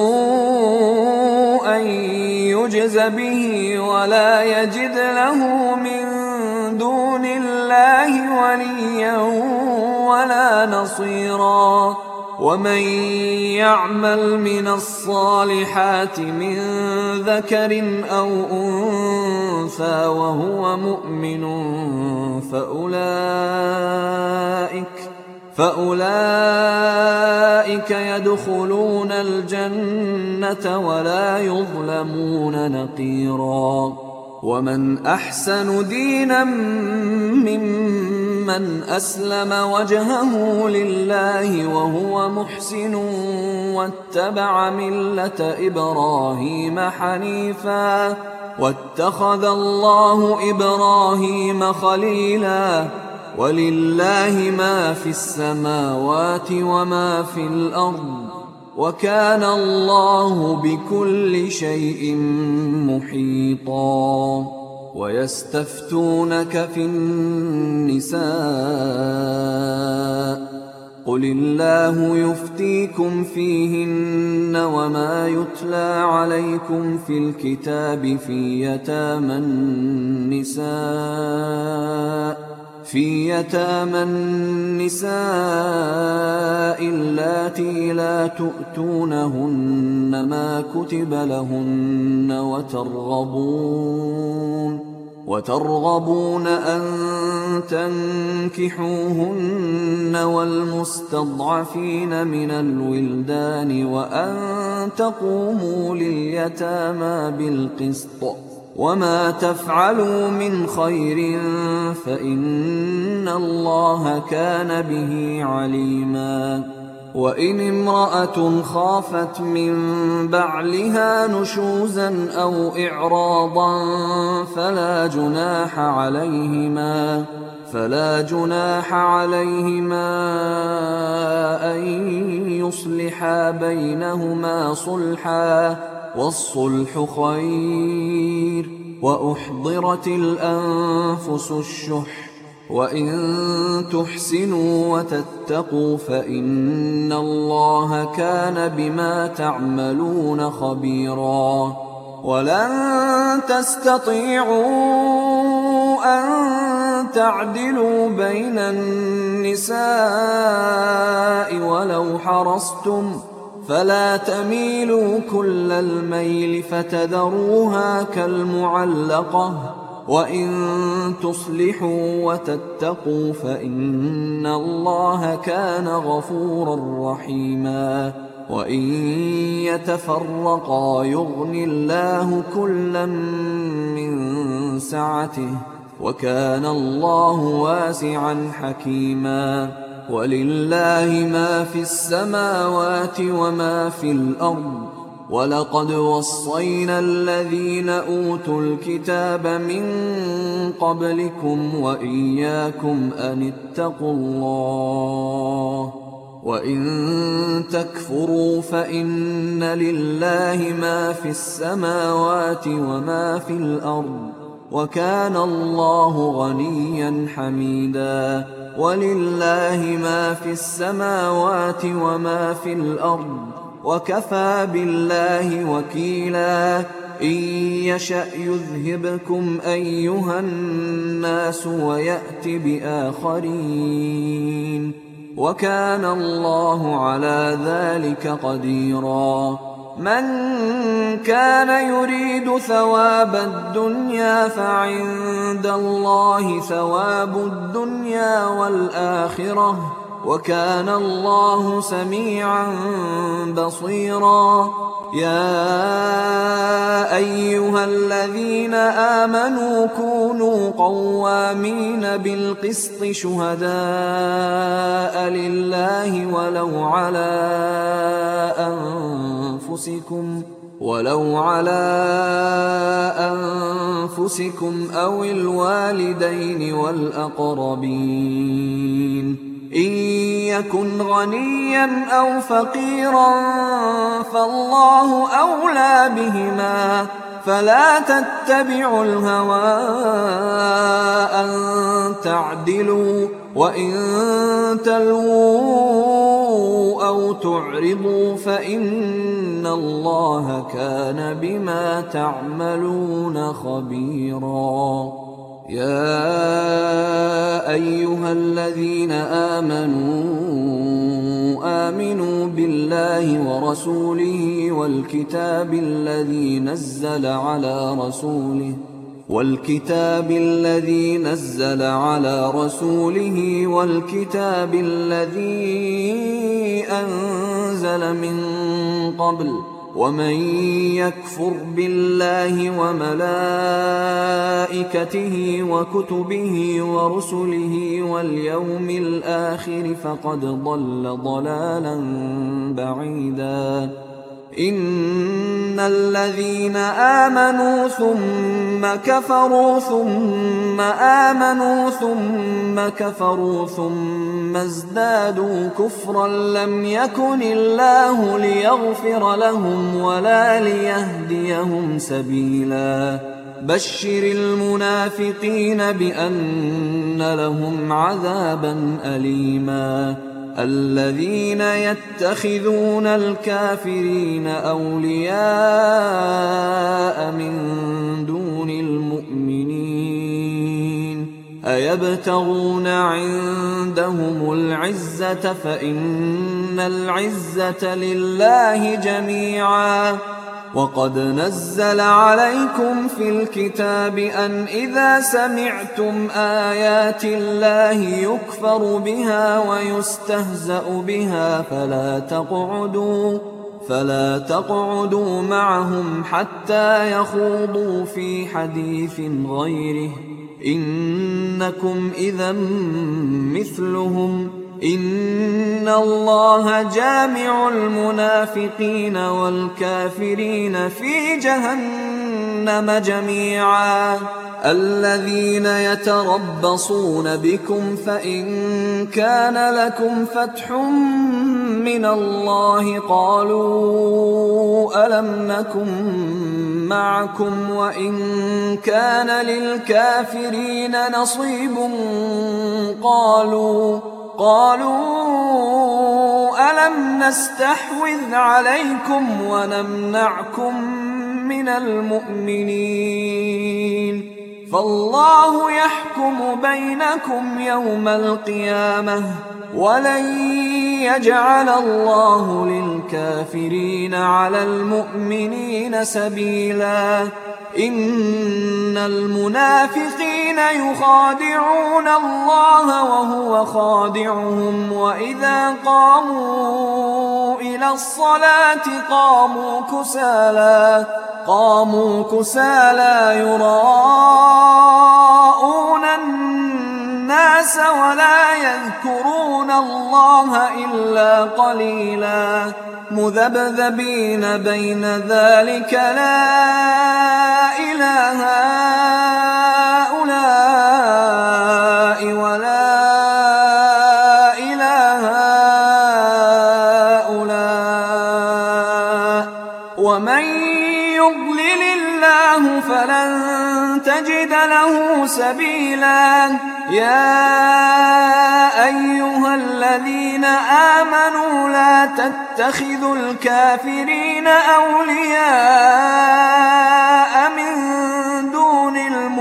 سوءا يجز به ولا يجد له من دون الله وليا ولا نصيرا. ومن يعمل من الصالحات من ذكر أو أنثى وهو مؤمن فأولئك يدخلون الجنة ولا يظلمون نقيرا. ومن أحسن دينا ممن أسلم وجهه لله وهو محسن واتبع ملة إبراهيم حنيفا واتخذ الله إبراهيم خليلا ولله ما في السماوات وما في الأرض وكان الله بكل شيء محيطا ويستفتونك في النساء قل الله يفتيكم فيهن وما يتلى عليكم في الكتاب في يتامى النساء اللاتي لا تؤتونهن ما كتب لهن وترغبون أن تنكحوهن والمستضعفين من الولدان وأن تقوموا لليتامى بالقسط وما تفعلوا من خير فإن الله كان به عليما وإن امرأة خافت من بعلها نشوزا أو إعراضا فلا جناح عليهما أن يصلحا بينهما صلحا والصلح خير وأحضرت الأنفس الشح وإن تحسنوا وتتقوا فإن الله كان بما تعملون خبيرا ولن تستطيعوا أن تعدلوا بين النساء ولو حرصتم فلا تميلوا كل الميل فتذروها كالمعلقة وإن تصلحوا وتتقوا فإن الله كان غفورا رحيما وإن يتفرقا يغن الله كلا من سعته وكان الله واسعا حكيما ولله ما في السماوات وما في الأرض ولقد وصينا الذين أوتوا الكتاب من قبلكم وإياكم أن اتقوا الله وإن تكفروا فإن لله ما في السماوات وما في الأرض وكان الله غنيا حميدا ولله ما في السماوات وما في الأرض وكفى بالله وكيلا إن يشأ يذهبكم أيها الناس ويأت بآخرين وكان الله على ذلك قديرا من كان يريد ثواب الدنيا فعند الله ثواب الدنيا والآخرة وكان الله سميعا بصيرا يا أيها الذين آمنوا كونوا قوامين بالقسط شهداء لله ولو على أنفسكم أو الوالدين والأقربين إن يكن غنيا أو فقيرا فالله أولى بهما فلا تتبعوا الهوى أن تعدلوا وإن تلووا أو تعرضوا فإن الله كان بما تعملون خبيرا يا أيها الذين آمنوا بالله ورسوله والكتاب الذي نزل على رسوله والكتاب الذي أنزل من قبل ومن يكفر بالله وملائكته وكتبه ورسله واليوم الآخر فقد ضل ضلالا بعيدا. إن الذين آمنوا ثم كفروا ثم آمنوا ثم كفروا ثم ازدادوا كفرا لم يكن الله ليغفر لهم ولا ليهديهم سبيلا. بشر المنافقين بأن لهم عذابا أليما. الذين يتخذون الكافرين أولياء من دون المؤمنين أيبتغون عندهم العزة فإن العزة لله جميعا. وقد نزل عليكم في الكتاب أن إذا سمعتم آيات الله يكفر بها ويستهزأ بها فلا تقعدوا معهم حتى يخوضوا في حديث غيره إنكم إذا مثلهم. إن الله جامع المنافقين والكافرين في جهنم جميعا. الذين يتربصون بكم فإن كان لكم فتح من الله قالوا ألم نكن معكم وإن كان للكافرين نصيب قالوا ألم نستحوذ عليكم ونمنعكم من المؤمنين فالله يحكم بينكم يوم القيامة ولن يجعل الله للكافرين على المؤمنين سبيلا. إن المنافقين يخادعون الله وهو خادعهم وإذا قاموا إلى الصلاة قاموا كسالى يراءون الناس ولا يذكرون الله إلا قليلا. مذبذبين بين ذلك لا إله هؤلاء ولا إله هؤلاء ومن يضلل الله فلن تجد له سبيلا. يا أيها الذين آمنوا لا تتخذوا الكافرين أولياء من دون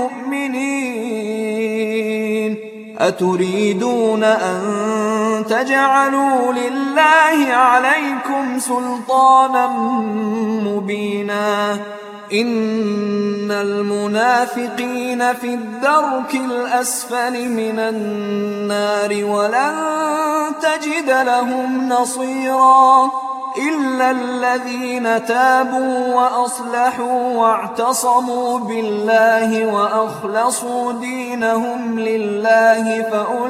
المؤمنين أتريدون أن تجعلوا لله عليكم سلطانا مبينا. إن المنافقين في الدرك الأسفل من النار ولن تجد لهم نصيرا إلا الذين تابوا وأصلحوا واعتصموا بالله وأخلصوا دينهم لله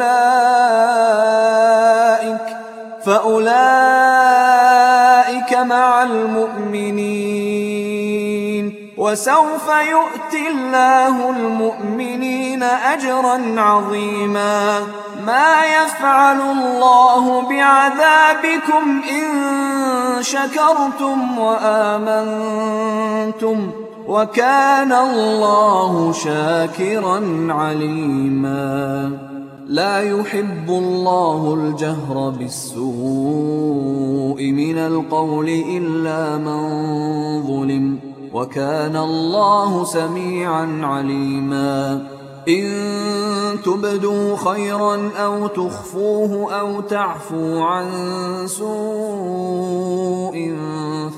فأولئك مع المؤمنين وسوف يؤتي الله المؤمنين أجرا عظيما. ما يفعل الله بعذابكم إن شكرتم وآمنتم وكان الله شاكرا عليما. لا يحب الله الجهر بالسوء من القول إلا من ظلم وكان الله سميعا عليما. إن تبدوا خيرا أو تخفوه أو تعفوا عن سوء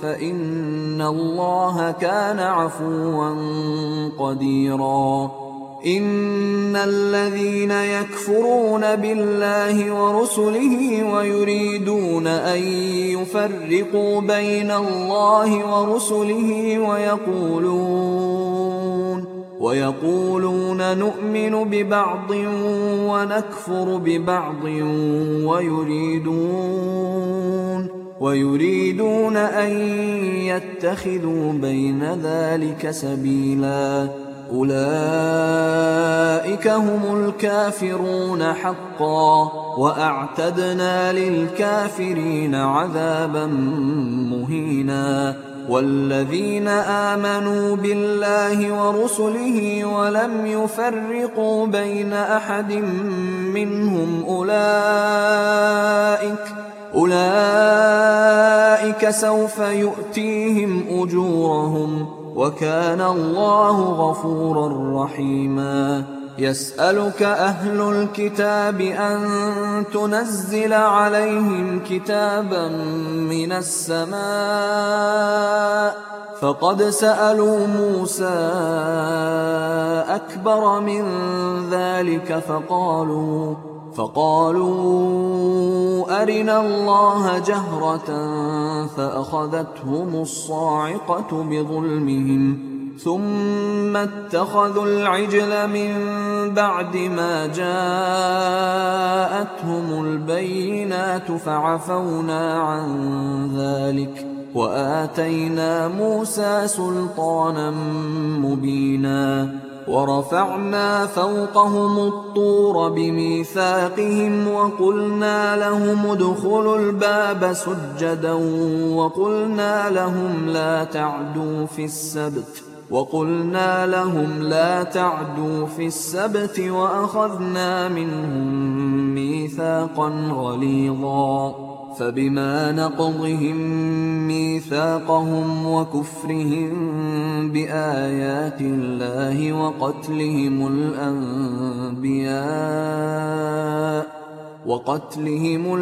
فإن الله كان عفوا قديرا. إن الذين يكفرون بالله ورسله ويريدون أن يفرقوا بين الله ورسله ويقولون نؤمن ببعض ونكفر ببعض ويريدون أن يتخذوا بين ذلك سبيلا أولئك هم الكافرون حقا وأعتدنا للكافرين عذابا مهينا والذين آمنوا بالله ورسله ولم يفرقوا بين أحد منهم أولئك سوف يؤتيهم أجورهم وكان الله غفورا رحيما يسألك أهل الكتاب أن تنزل عليهم كتابا من السماء فقد سألوا موسى أكبر من ذلك فقالوا أرنا الله جهرة فأخذتهم الصاعقة بظلمهم ثم اتخذوا العجل من بعد ما جاءتهم البينات فعفونا عن ذلك وآتينا موسى سلطانا مبينا ورفعنا فوقهم الطور بميثاقهم وقلنا لهم ادخلوا الباب سجدا وقلنا لهم لا تعدوا في السبت وأخذنا منهم ميثاقا غليظا فبما نقضهم ميثاقهم وكفرهم بآيات الله وقتلهم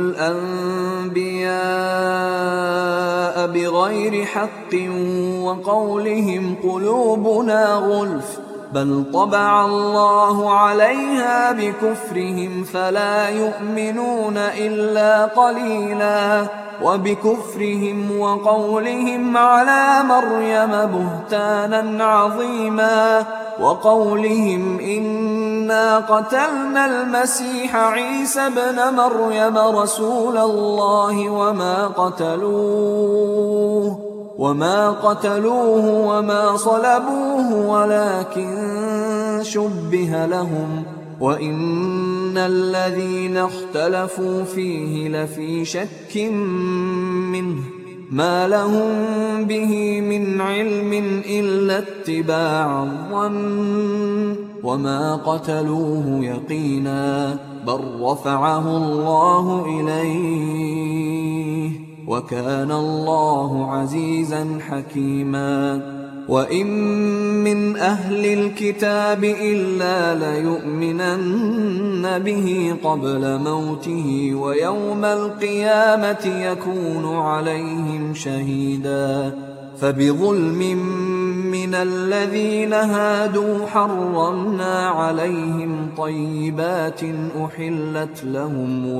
الأنبياء بغير حق وقولهم قلوبنا غلف بل طبع الله عليها بكفرهم فلا يؤمنون إلا قليلا وبكفرهم وقولهم على مريم بهتانا عظيما وقولهم إنا قتلنا المسيح عيسى ابن مريم رسول الله وما قتلوه وما صلبوه ولكن شبه لهم وإن الذين اختلفوا فيه لفي شك منه ما لهم به من علم إلا اتباع الظن وما قتلوه يقينا بل رفعه الله إليه وكان الله عزيزا حكيما وإن من أهل الكتاب إلا ليؤمنن به قبل موته ويوم القيامة يكون عليهم شهيدا فبظلم من الذين هادوا حرمنا عليهم طيبات أحلت لهم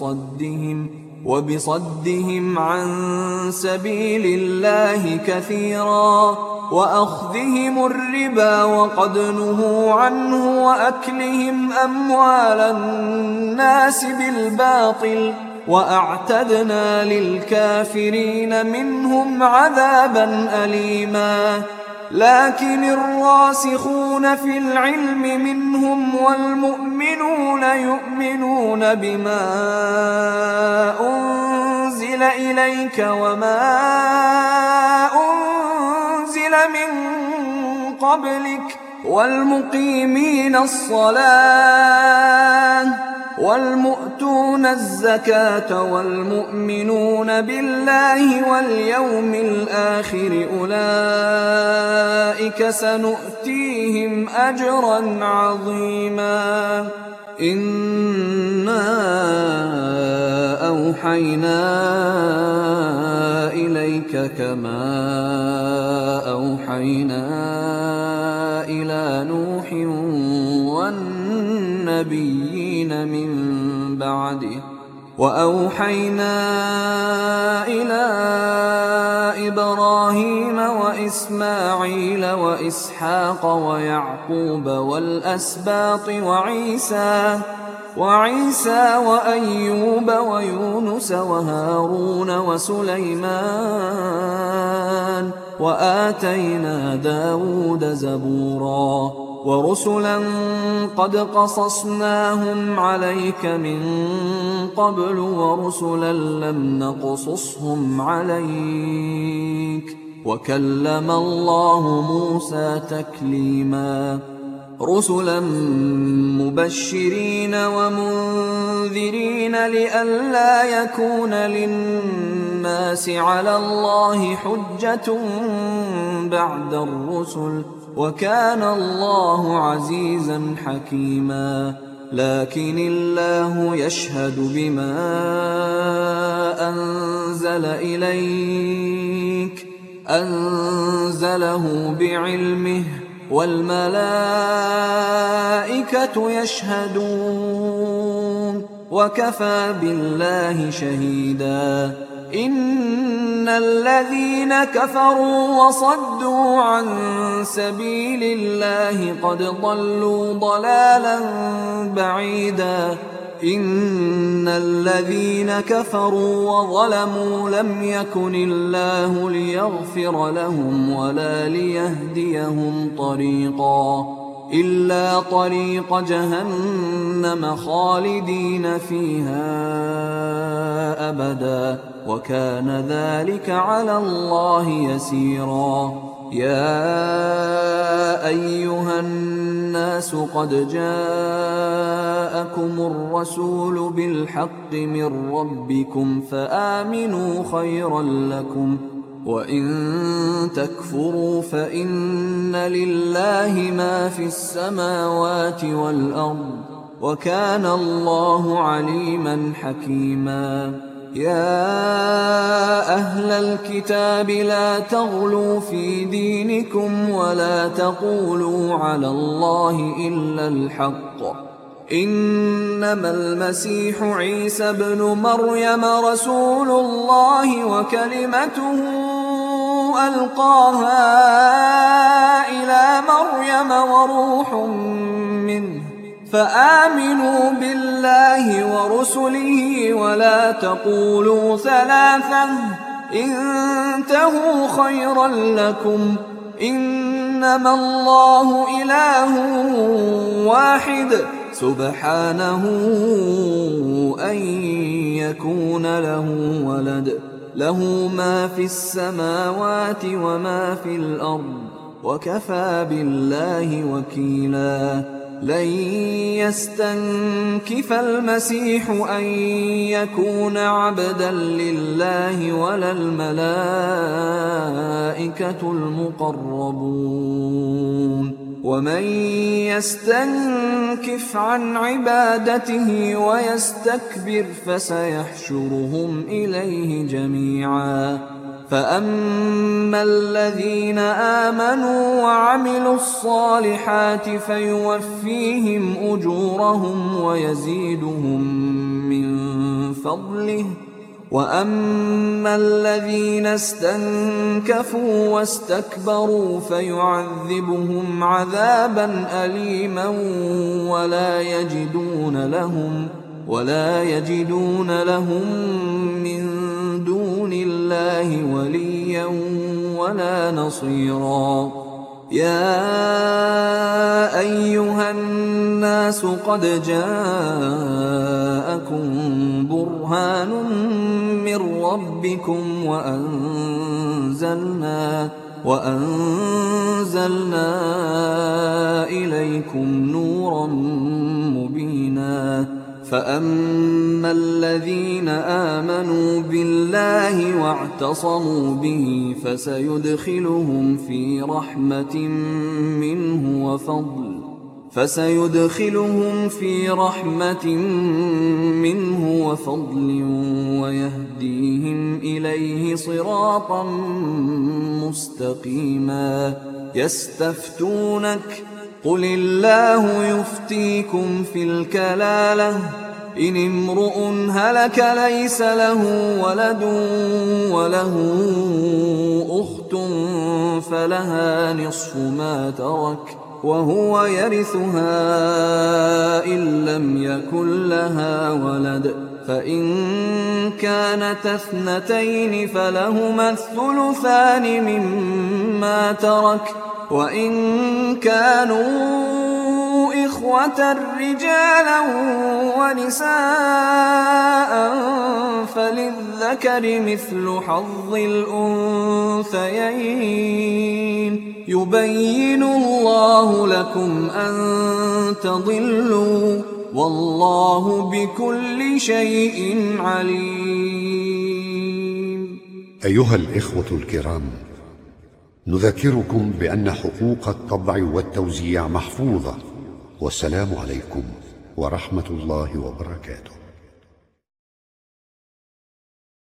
وبصدهم عن سبيل الله كثيرا وأخذهم الربا وقد نهوا عنه وأكلهم أموال الناس بالباطل وأعتدنا للكافرين منهم عذابا أليما لكن الراسخون في العلم منهم والمؤمنون يؤمنون بما أنزل إليك وما أنزل من قبلك والمقيمين الصلاة والمؤتون الزكاة والمؤمنون بالله واليوم الآخر أولئك سنؤتيهم أجرا عظيما إنا أوحينا إليك كما أوحينا إلى نوح النبيين من بعده. وأوحينا إلى إبراهيم وإسماعيل وإسحاق ويعقوب والأسباط وعيسى وأيوب ويونس وهارون وسليمان، وآتينا داود زبورا، ورسلا قد قصصناهم عليك من قبل ورسلا لم نقصصهم عليك، وكلم الله موسى تكليما. رسلا مبشرين ومنذرين لئلا يكون للناس على الله حجة بعد الرسل، وكان الله عزيزا حكيما. لكن الله يشهد بما أنزل إليك أنزله بعلمه، والملائكة يشهدون، وكفى بالله شهيدا. إن الذين كفروا وصدوا عن سبيل الله قد ضلوا ضلالا بعيدا. إن الذين كفروا وظلموا لم يكن الله ليغفر لهم ولا ليهديهم طريقا إلا طريق جهنم خالدين فيها أبدا، وكان ذلك على الله يسيرا. يا أيها الناس قد جاءكم الرسول بالحق من ربكم فآمنوا خيرا لكم، وإن تكفروا فإن لله ما في السماوات والأرض، وكان الله عليما حكيما. يا أهل الكتاب لا تغلوا في دينكم ولا تقولوا على الله إلا الحق، إنما المسيح عيسى ابن مريم رسول الله وكلمته ألقاها إلى مريم وروح منه، فآمنوا بالله ورسله ولا تقولوا ثلاثة، انتهوا خيرا لكم، إنما الله إله واحد سبحانه أن يكون له ولد، له ما في السماوات وما في الأرض، وكفى بالله وكيلا. لن يستنكف المسيح أن يكون عبدا لله ولا الملائكة المقربون، ومن يستنكف عن عبادته ويستكبر فسيحشرهم إليه جميعا. فأما الذين آمنوا وعملوا الصالحات فيوفيهم أجورهم ويزيدهم من فضله، وأما الذين استنكفوا واستكبروا فيعذبهم عذابا أليما ولا يجدون لهم من دون الله وليا ولا نصيرا. يا أيها الناس قد جاءكم برهان من ربكم وأنزلنا إليكم نورا مبينا. فأما الذين آمنوا بالله واعتصموا به فسيدخلهم في رحمة منه وفضل ويهديهم إليه صراطا قل الله يفتيكم في الكلالة إن امرؤ هلك ليس له ولد وله أخت فلها نصف ما ترك وهو يرثها إن لم يكن لها ولد فإن كانت اثنتين فلهما الثلثان مما ترك وإن كانوا إخوة رجالا ونساء فللذكر مثل حظ الأنثيين يبين الله لكم أن تضلوا والله بكل شيء عليم.
أيها الإخوة الكرام، نذكركم بأن حقوق الطبع والتوزيع محفوظة، والسلام عليكم ورحمة الله وبركاته.